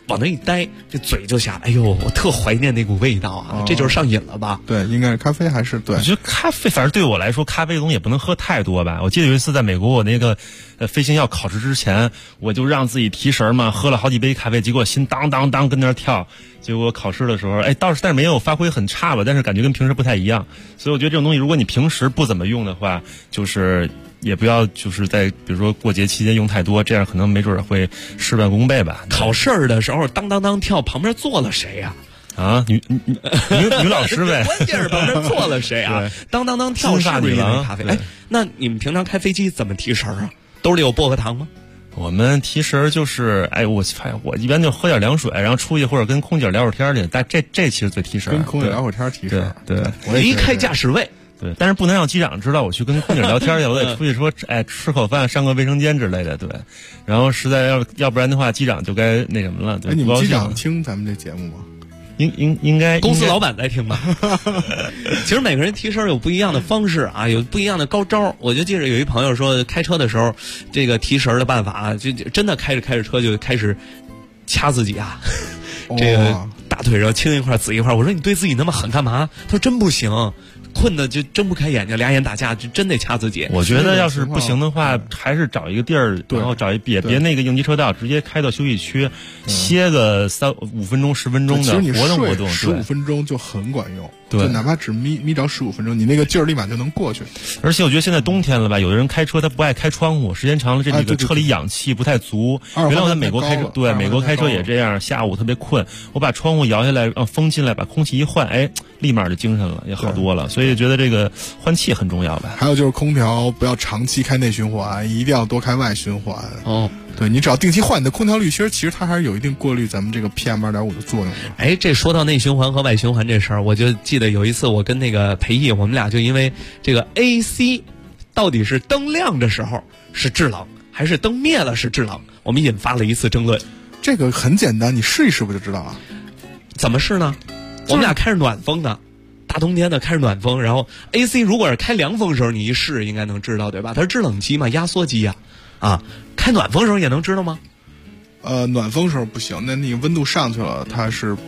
往那一待，这嘴就下，哎呦，我特怀念那股味道啊！这就是上瘾了吧？ 对，应该是咖啡还是对。 我觉得咖啡，反正对我来说，咖啡的东西也不能喝太多吧。我记得有一次在美国，我那个飞行要考试之前，我就让自己提神嘛，喝了好几杯咖啡，结果心当当当跟那儿跳。结果考试的时候，但是没有发挥很差吧，但是感觉跟平时不太一样。所以我觉得这种东西，如果你平时不怎么用的话，就是也不要就是在比如说过节期间用太多，这样可能没准会事半功倍吧。 考试的时候当当当跳，旁边坐了谁呀？ 女老师呗。 关键是旁边坐了谁啊？当当当跳是不是因为咖啡？那你们平常开飞机怎么提神啊？兜里有薄荷糖吗？ 我们提神就是，我一般就喝点凉水，然后出去或者跟空姐聊会儿天去。但这其实最提神。 跟空姐聊会儿天提神。 对， 离开驾驶位。 对，但是不能让机长知道我去跟空姐聊天去，我得出去说，吃口饭，上个卫生间之类的。对，然后实在要不然的话，机长就该那什么了。对， 你们机长听咱们这节目吗？ 应该公司老板在听吧。其实每个人提神有不一样的方式啊，有不一样的高招。我就记着有一朋友说，开车的时候这个提神的办法，就真的开着车就开始掐自己啊，这个大腿上青一块紫一块。我说你对自己那么狠干嘛？他说真不行。困的就睁不开眼睛，俩眼打架，就真得掐自己。 我觉得要是不行的话，还是找一个地儿，然后找别那个应急车道，直接开到休息区，歇个5分钟、10分钟的活动活动 ，15分钟就很管用。 对， 就哪怕只眯着15分钟，你那个劲儿立马就能过去。 而且我觉得现在冬天了吧，有的人开车他不爱开窗户，时间长了这个车里氧气不太足。原来我在美国开车，对，美国开车也这样，下午特别困，我把窗户摇下来，让风进来，把空气一换，立马就精神了，也好多了。所以觉得这个换气很重要吧。 还有就是空调不要长期开内循环，一定要多开外循环。对，你只要定期换你的空调滤芯，其实它还是有一定过滤咱们这个 PM2.5的作用的。 这说到内循环和外循环这事儿，我就记得有一次我跟那个裴毅，我们俩就因为这个 AC 到底是灯亮的时候是制冷，还是灯灭了是制冷，我们引发了一次争论。 这个很简单，你试一试不就知道了？ 怎么试呢？我们俩开着暖风呢，大冬天的开着暖风，然后 AC 如果是开凉风的时候，你一试应该能知道，对吧？它是制冷机嘛，压缩机呀，开暖风的时候也能知道吗？ 暖风时候不行，那个温度上去了，它是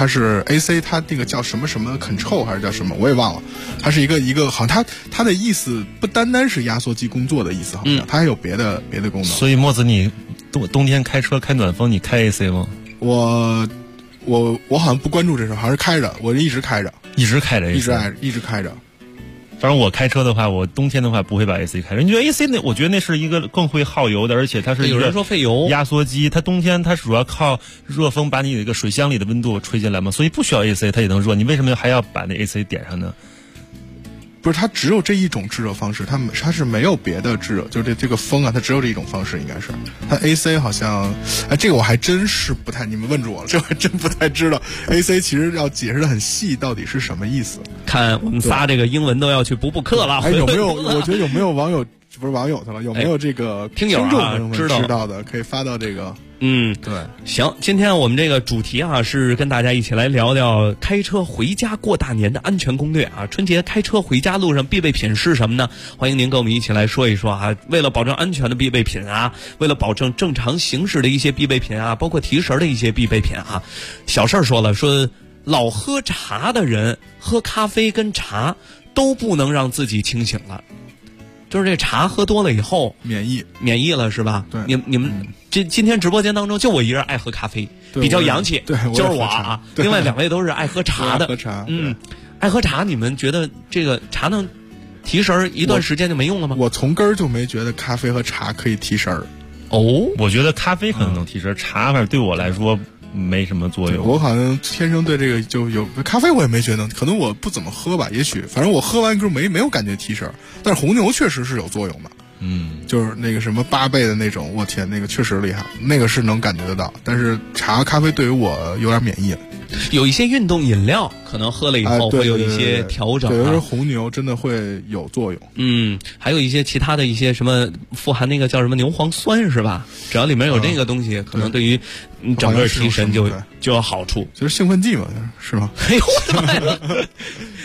AC， 它那个叫什么 control 还是叫什么，我也忘了。它是一个好像它的意思不单单是压缩机工作的意思，好像它还有别的功能。 所以墨子，你冬天开车开暖风，你开 AC 吗？ 我好像不关注这事，好像是开着，我一直开着， 一直开着 AC， 一直开着。 反正我开车的话，我冬天的话不会把 AC 开着。你觉得 AC 我觉得那是一个更会耗油的，而且它是一个有人说费油压缩机，它冬天它主要靠热风把你那个水箱里的温度吹进来嘛，所以不需要 AC 它也能热。你为什么还要把那 AC 点上呢？ 不是，它只有这一种制热方式，它是没有别的制热，就是这个风啊，它只有这一种方式，应该是。它 AC 好像，这个我还真是不太，你们问住我了，这我还真不太知道。AC 其实要解释的很细，到底是什么意思？ 看我们仨这个英文都要去补课了。 有没有？我觉得有没有网友，不是网友去了，有没有这个听友知道的，可以发到这个。对， 行，今天我们这个主题是跟大家一起来聊聊开车回家过大年的安全攻略啊。春节开车回家路上必备品是什么呢？欢迎您跟我们一起来说一说啊。为了保证安全的必备品啊，为了保证正常行驶的一些必备品啊，包括提神的一些必备品啊。小事儿说了，说老喝茶的人喝咖啡跟茶都不能让自己清醒了。就是这茶喝多了以后免疫了是吧？ 对， 你们今天直播间当中就我一人爱喝咖啡，比较洋气。 对， 就是我啊。另外两位都是爱喝茶的。 喝茶， 爱喝茶，你们觉得这个茶能提神一段时间就没用了吗？ 我从根儿就没觉得咖啡和茶可以提神。 我觉得咖啡可能能提神，茶反正对我来说没什么作用。 我好像天生对这个就有咖啡，我也没觉得，可能我不怎么喝吧，也许反正我喝完之后没有感觉提神，但是红牛确实是有作用的。就是那个什么8倍的那种，我天，那个确实厉害，那个是能感觉得到。但是茶、咖啡对于我有点免疫了。 有一些运动饮料可能喝了以后会有一些调整， 有的时候红牛真的会有作用。 还有一些其他的一些什么富含那个叫什么牛磺酸是吧？只要里面有这个东西，可能对于整个提神就有好处。 就是兴奋剂嘛，是吗？ 哎呦我的妈呀！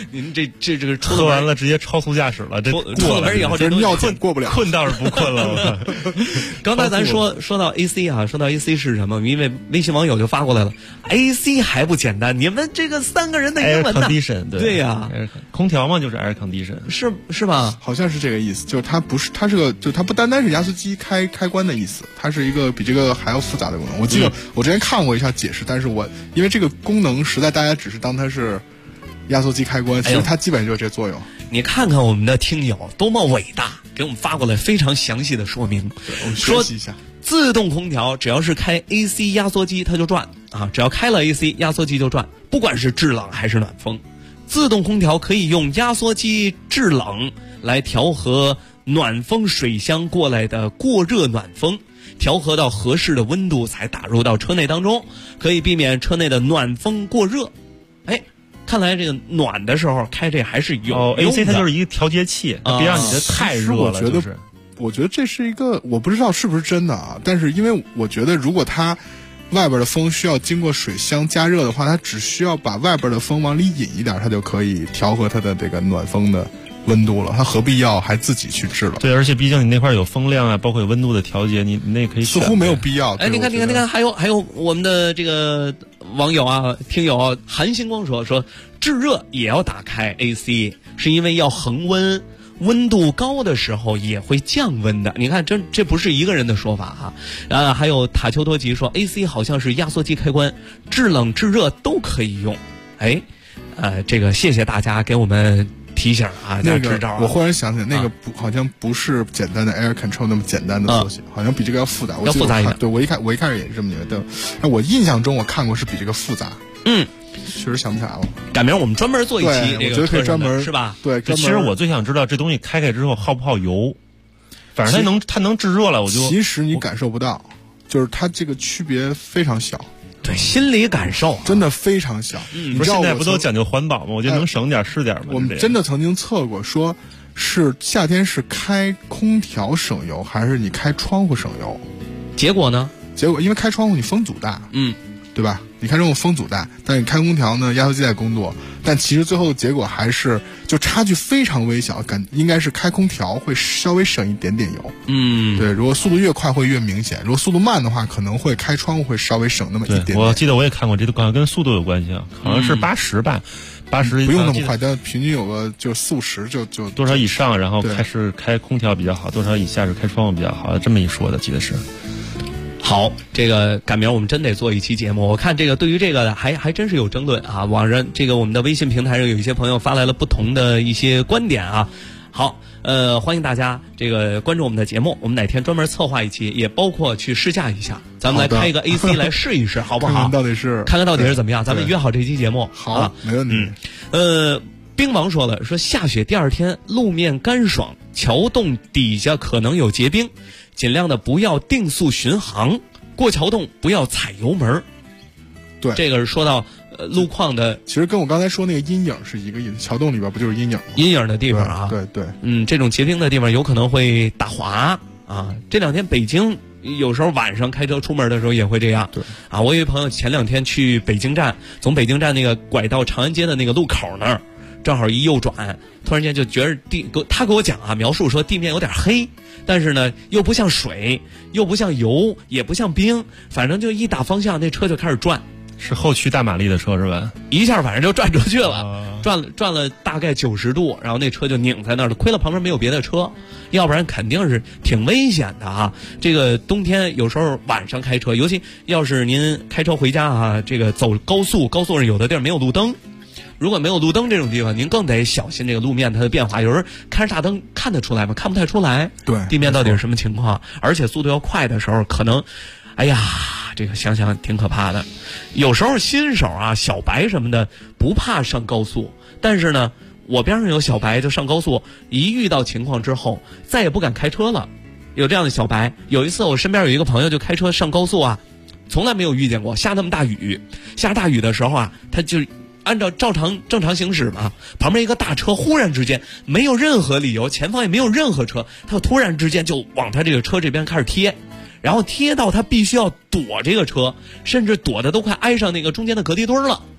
您这个喝完了直接超速驾驶了，这出了门以后这尿检过不了， 困倒是不困了。 刚才咱说到 AC 啊，说到 AC 是什么？因为微信网友就发过来了 ，AC 还不简单，你们这个3个人的英文呢 ？Air condition， 对呀， 空调嘛就是 air condition， 是吧？ 好像是这个意思，就是它不是，它是个，就它不单单是压缩机开关的意思，它是一个比这个还要复杂的功能。我记得我之前看过一下解释，但是我因为这个功能实在大家只是当它是压缩机开关，其实它基本就是这作用。 你看看我们的听友多么伟大，给我们发过来非常详细的说明。 我们学习一下， 自动空调只要是开 AC 压缩机它就转啊，只要开了 AC 压缩机就转，不管是制冷还是暖风。自动空调可以用压缩机制冷来调和暖风水箱过来的过热暖风，调和到合适的温度才打入到车内当中，可以避免车内的暖风过热。哎，看来这个暖的时候开这还是有用的。 AC 它就是一个调节器，别让你的太热了。 我觉得这是一个，我不知道是不是真的啊，但是因为我觉得如果它外边的风需要经过水箱加热的话，它只需要把外边的风往里引一点，它就可以调和它的这个暖风的温度了，它何必要还自己去制冷？ 对，而且毕竟你那块有风量啊，包括有温度的调节，你那可以似乎没有必要。 哎，你看，还有我们的这个网友啊、听友啊，韩星光说制热也要打开 AC， 是因为要恒温。温度高的时候也会降温的，你看这不是一个人的说法啊。还有塔丘多吉说 AC 好像是压缩机开关，制冷制热都可以用。哎，这个谢谢大家给我们提醒啊， 那支招。 我忽然想起来，那个好像不是简单的 air control 那么简单的缩写，好像比这个要复杂。 要复杂一点。 对，我一开始也是这么觉得，但我印象中我看过是比这个复杂。确实想不起来了。 赶明儿我们专门做一期这个， 我觉得可以专门是吧？ 对， 其实我最想知道这东西开之后耗不耗油，反正它能制热了，我就其实你感受不到，就是它这个区别非常小。 对，心理感受真的非常小。 不是现在不都讲究环保吗？我觉得能省点是点嘛。 我们真的曾经测过，说是夏天是开空调省油，还是你开窗户省油？ 结果呢？ 结果因为开窗户你风阻大，对吧？你看这种风阻大，但是你开空调呢，压缩机在工作，但其实最后的结果还是就差距非常微小，应该是开空调会稍微省一点点油。对，如果速度越快会越明显，如果速度慢的话，可能会开窗户会稍微省那么一点点。 我记得我也看过这个，好像跟速度有关系啊，好像是80吧。80 不用那么快，但平均有个就40就多少以上，然后开空调比较好，多少以下是开窗户比较好，这么一说的，记得是。 好，这个赶明儿我们真得做一期节目。我看这个对于这个还真是有争论啊。网上这个我们的微信平台上有一些朋友发来了不同的一些观点啊。好，欢迎大家这个关注我们的节目，我们哪天专门策划一期，也包括去试驾一下，咱们来开一个 AC 来试一试，好不好？看看到底是怎么样，咱们约好这期节目。 好，没问题。 兵王说了，说下雪第2天路面干爽，桥洞底下可能有结冰，尽量的不要定速巡航，过桥洞不要踩油门。 对， 这个是说到路况的， 其实跟我刚才说那个阴影是一个意思，桥洞里边不就是阴影吗？ 阴影的地方啊， 对， 这种结冰的地方有可能会打滑啊。这2天北京有时候晚上开车出门的时候也会这样。 对啊，我有一朋友前2天去北京站，从北京站那个拐到长安街的那个路口那儿，正好一右转，突然间就觉得他给我讲啊，描述说地面有点黑，但是呢又不像水，又不像油，也不像冰，反正就一打方向那车就开始转。 是后驱大马力的车是吧？ 一下反正就转出去了，转了大概90度，然后那车就拧在那儿了，亏了旁边没有别的车，要不然肯定是挺危险的啊。这个冬天有时候晚上开车，尤其要是您开车回家啊，这个走高速上有的地儿没有路灯，如果没有路灯这种地方，您更得小心这个路面它的变化。有人开着大灯看得出来吗？看不太出来。 对， 地面到底是什么情况？而且速度要快的时候，可能，哎呀，这个想想挺可怕的。有时候新手啊，小白什么的不怕上高速，但是呢，我边上有小白就上高速，一遇到情况之后再也不敢开车了。有这样的小白，有一次我身边有一个朋友就开车上高速啊，从来没有遇见过，下那么大雨，下大雨的时候啊，他就按照正常行驶嘛，旁边一个大车忽然之间没有任何理由，前方也没有任何车，他突然之间就往他这个车这边开始贴，然后贴到他必须要躲这个车，甚至躲的都快挨上那个中间的隔离墩了，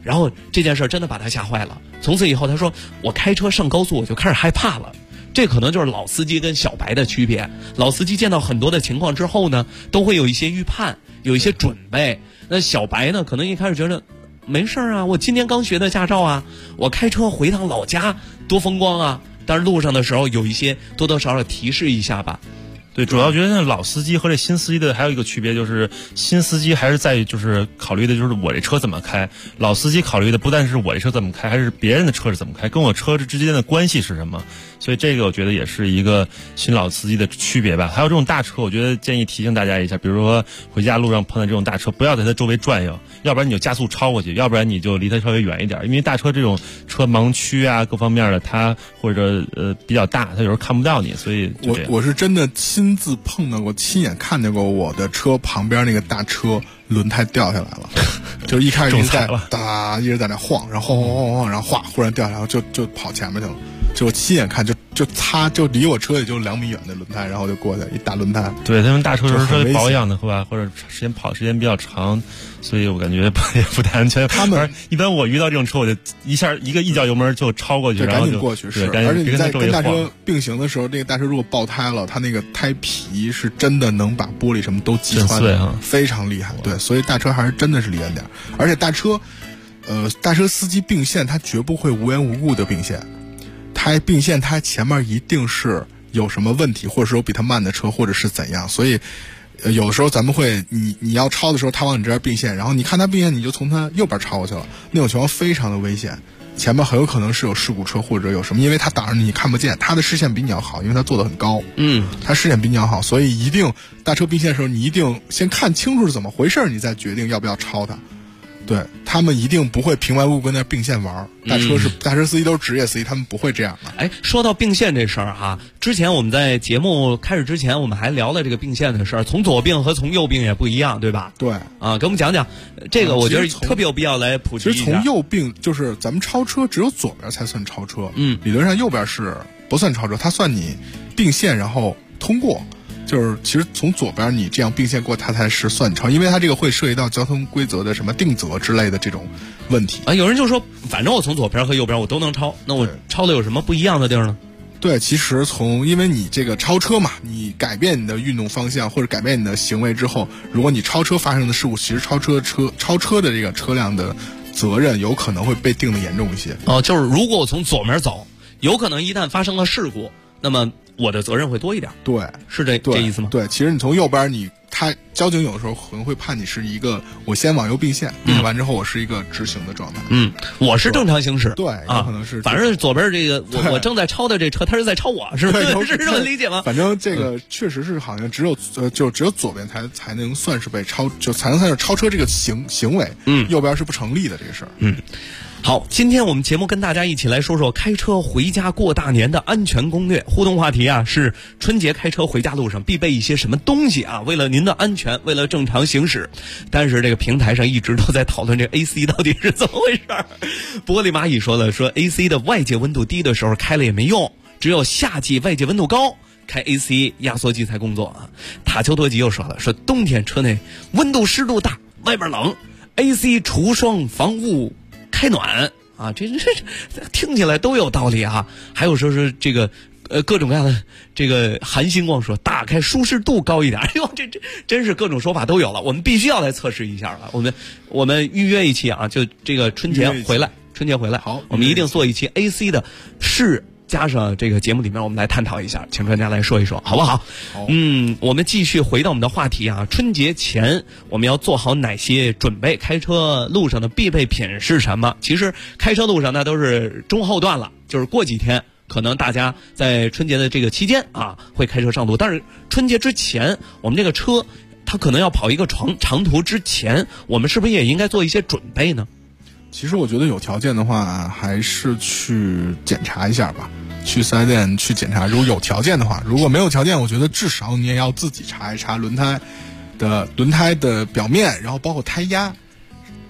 然后这件事真的把他吓坏了。从此以后他说我开车上高速我就开始害怕了。这可能就是老司机跟小白的区别。老司机见到很多的情况之后呢，都会有一些预判，有一些准备。那小白呢，可能一开始觉得没事啊，我今年刚学的驾照啊，我开车回趟老家多风光啊。但是路上的时候有一些多多少少提示一下吧。 对，主要觉得老司机和这新司机的还有一个区别，就是新司机还是在于就是考虑的就是我这车怎么开，老司机考虑的不但是我这车怎么开，还是别人的车是怎么开，跟我车之间的关系是什么。所以这个我觉得也是一个新老司机的区别吧。还有这种大车，我觉得建议提醒大家一下，比如说回家路上碰到这种大车，不要在它周围转悠，要不然你就加速超过去，要不然你就离它稍微远一点，因为大车这种车盲区啊各方面的，它或者比较大，它有时候看不到你。所以我是真的亲自碰到过，亲眼看见过我的车旁边那个大车轮胎掉下来了，就一开始一直在哒一直在那晃，然后晃，然后哗忽然掉下来，就跑前面去了。就我亲眼看，就擦，就离我车也就2米远的轮胎，然后就过去一大轮胎。 对，他们大车是稍微保养的，是吧？或者跑时间比较长，所以我感觉也不太安全。他们一般我遇到这种车，我就一脚油门就超过去，然后赶紧过去。是，而且你在跟大车并行的时候，这个大车如果爆胎了，它那个胎皮是真的能把玻璃什么都击穿的，非常厉害。对，所以大车还是真的是离远点。而且大车司机并线，他绝不会无缘无故的并线。他并线，他前面一定是有什么问题，或者是有比他慢的车，或者是怎样。所以，有的时候咱们会，你要超的时候，他往你这边并线，然后你看他并线，你就从他右边超过去了，那种情况非常的危险。前面很有可能是有事故车或者有什么，因为他挡着你看不见，他的视线比你要好，因为他做得很高。他视线比你要好，所以一定大车并线的时候，你一定先看清楚是怎么回事，你再决定要不要超他。对，他们一定不会平白无故跟那并线玩。大车司机都是职业司机，他们不会这样的。 哎，说到并线这事儿哈，之前我们在节目开始之前，我们还聊了这个并线的事儿，从左并和从右并也不一样，对吧？ 对啊，给我们讲讲这个，我觉得特别有必要来普及一下。 其实从右并就是咱们超车，只有左边才算超车，理论上右边是不算超车，它算你并线然后通过。就是其实从左边你这样并线过，它才是算超，因为它这个会涉及到交通规则的什么定责之类的这种问题啊。有人就说，反正我从左边和右边我都能超，那我超的有什么不一样的地儿呢？ 对，其实因为你这个超车嘛，你改变你的运动方向或者改变你的行为之后，如果你超车发生的事故，其实超车的这个车辆的责任有可能会被定得严重一些。 就是如果我从左面走，有可能一旦发生了事故，那么我的责任会多一点。 对， 是这意思吗？ 对，其实你从右边交警有的时候可能会判你是一个我先往右并线，并线完之后我是一个直行的状态。 我是正常行驶。 对，有可能是。 反正左边这个我正在超的这车，他是在超我，是不是？是这么理解吗？ 反正这个确实是好像只有左边才能算是被超，就才能算是超车这个行为。右边是不成立的这个事儿。 好，今天我们节目跟大家一起来说说开车回家过大年的安全攻略。互动话题啊是春节开车回家路上必备一些什么东西啊？为了您的安全，为了正常行驶。但是这个平台上一直都在讨论这个 AC 到底是怎么回事儿。玻璃蚂蚁说AC 的外界温度低的时候开了也没用，只有夏季外界温度高，开 AC 压缩机才工作啊。塔丘多吉又说冬天车内温度湿度大，外边冷 ，AC 除霜防雾开暖啊，这听起来都有道理啊。还有说是这个各种各样的这个韩星光说打开舒适度高一点，哎呦，这真是各种说法都有了。我们必须要来测试一下了。我们预约一期啊，就这个春节回来， 好， 我们一定做一期 AC 的试。加上这个节目里面，我们来探讨一下，请专家来说一说，好不好？ 好。 我们继续回到我们的话题啊。春节前我们要做好哪些准备？开车路上的必备品是什么？其实开车路上那都是中后段了，就是过几天可能大家在春节的这个期间啊会开车上路，但是春节之前，我们这个车它可能要跑一个长途之前，我们是不是也应该做一些准备呢？ 其实我觉得有条件的话，还是去检查一下吧。去4 S 店去检查，如果有条件的话，如果没有条件，我觉得至少你也要自己查一查轮胎的表面，然后包括胎压，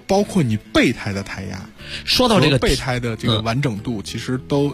包括你备胎的胎压。 说到这个备胎的这个完整度，其实就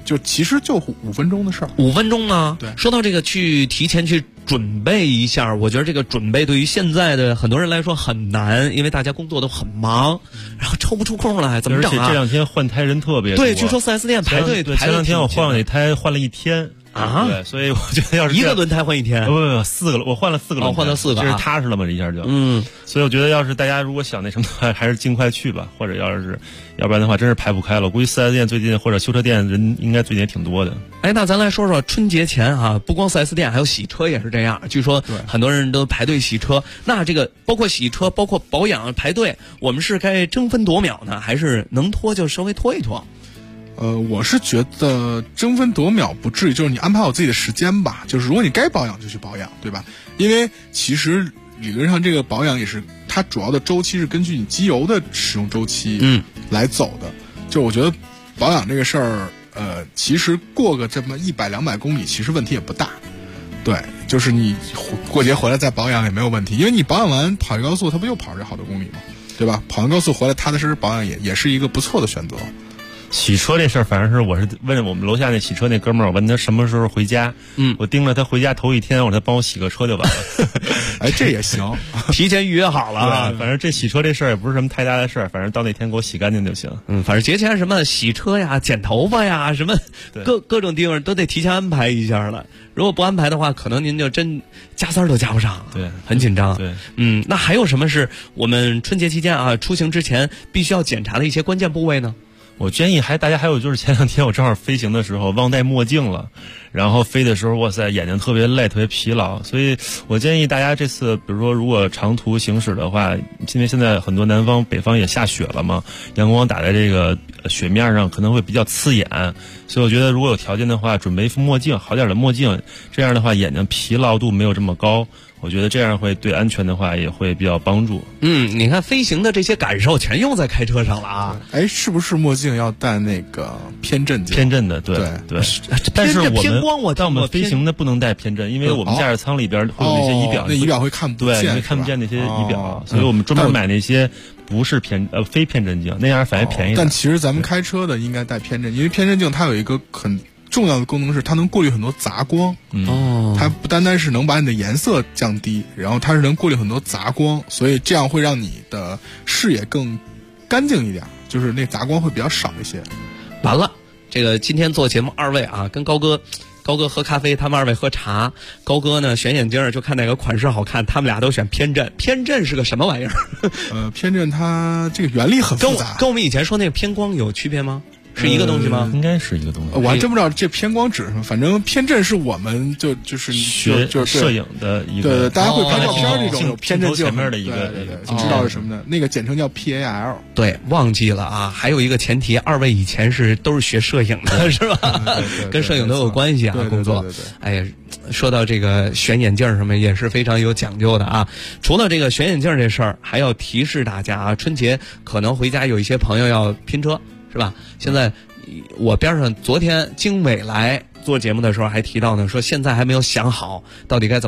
5分钟的事儿。 5分钟呢？ 对。 说到这个去提前去准备一下，我觉得这个准备对于现在的很多人来说很难，因为大家工作都很忙，然后抽不出空来，怎么整啊？ 而且这两天换胎人特别多。 对，据说 4S 店排队。 对，前两天我换了那胎，换了1天。 啊， 对，所以我觉得要是一个轮胎换1天， 不4个，我换了4个轮胎， 换了4个， 这是踏实了嘛？这一下就，所以我觉得要是大家如果想那什么的话，还是尽快去吧，或者要不然的话真是排不开了。估计4S店最近或者修车店人应该最近也挺多的。 哎，那咱来说说春节前啊，不光4S店，还有洗车也是这样。据说很多人都排队洗车，那这个包括洗车，包括保养排队，我们是该争分夺秒呢，还是能拖就稍微拖一拖？ 我是觉得争分夺秒不至于，就是你安排好自己的时间吧。就是如果你该保养就去保养，对吧？因为其实理论上这个保养也是它主要的周期是根据你机油的使用周期来走的。就我觉得保养这个事儿，其实过个这么100-200公里，其实问题也不大。对，就是你过节回来再保养也没有问题，因为你保养完跑一高速，它不又跑这好多公里吗？对吧？跑完高速回来踏踏实实保养也是一个不错的选择。 洗车这事儿，反正是我是问我们楼下那洗车那哥们儿，我问他什么时候回家。我盯着他回家头1天，我让他帮我洗个车就完了。 哎，这也行， 提前预约好了啊。 反正这洗车这事儿也不是什么太大的事儿，反正到那天给我洗干净就行。 反正节前什么洗车呀、剪头发呀，什么各种地方都得提前安排一下了。如果不安排的话，可能您就真加塞都加不上。 对， 很紧张。 对， 那还有什么是我们春节期间啊出行之前必须要检查的一些关键部位呢？ 我建议大家还有就是前2天我正好飞行的时候忘戴墨镜了，然后飞的时候哇塞眼睛特别累特别疲劳，所以我建议大家这次比如说如果长途行驶的话，因为现在很多南方北方也下雪了嘛，阳光打在这个雪面上可能会比较刺眼，所以我觉得如果有条件的话准备一副墨镜，好点的墨镜，这样的话眼睛疲劳度没有这么高，我觉得这样会对安全的话也会比较帮助。 你看飞行的这些感受全用在开车上了啊！ 哎，是不是墨镜要戴那个偏振镜？ 偏振的，对。但是我们飞行的不能带偏振，因为我们驾驶舱里边会有那些仪表， 那仪表会看不见， 对，你会看不见那些仪表，所以我们专门买那些不是非偏振镜，那样反而便宜。 但其实咱们开车的应该带偏振，因为偏振镜它有一个很重要的功能是它能过滤很多杂光。它不单单是能把你的颜色降低，然后它是能过滤很多杂光，所以这样会让你的视野更干净一点，就是那杂光会比较少一些。 完了，这个今天做节目2位啊，跟高哥喝咖啡，他们2位喝茶。高哥呢选眼镜就看哪个款式好看，他们俩都选偏振。偏振是个什么玩意儿？ 偏振它这个原理很复杂， 跟我们以前说那个偏光有区别吗？是一个东西吗？ 应该是一个东西。 我还真不知道这偏光指什么，反正偏振是我们就是学摄影的一个，对，大家会拍照片那种有偏振镜前面的一个， 你知道是什么的？那个简称叫 PAL。 对，忘记了啊。还有一个前提，2位以前都是学摄影的，是吧？跟摄影都有关系啊，工作。哎呀，说到这个选眼镜什么也是非常有讲究的啊。除了这个选眼镜这事儿，还要提示大家啊，春节可能回家有一些朋友要拼车。是吧？现在我边上昨天经纬来做节目的时候还提到呢，说现在还没有想好到底该怎么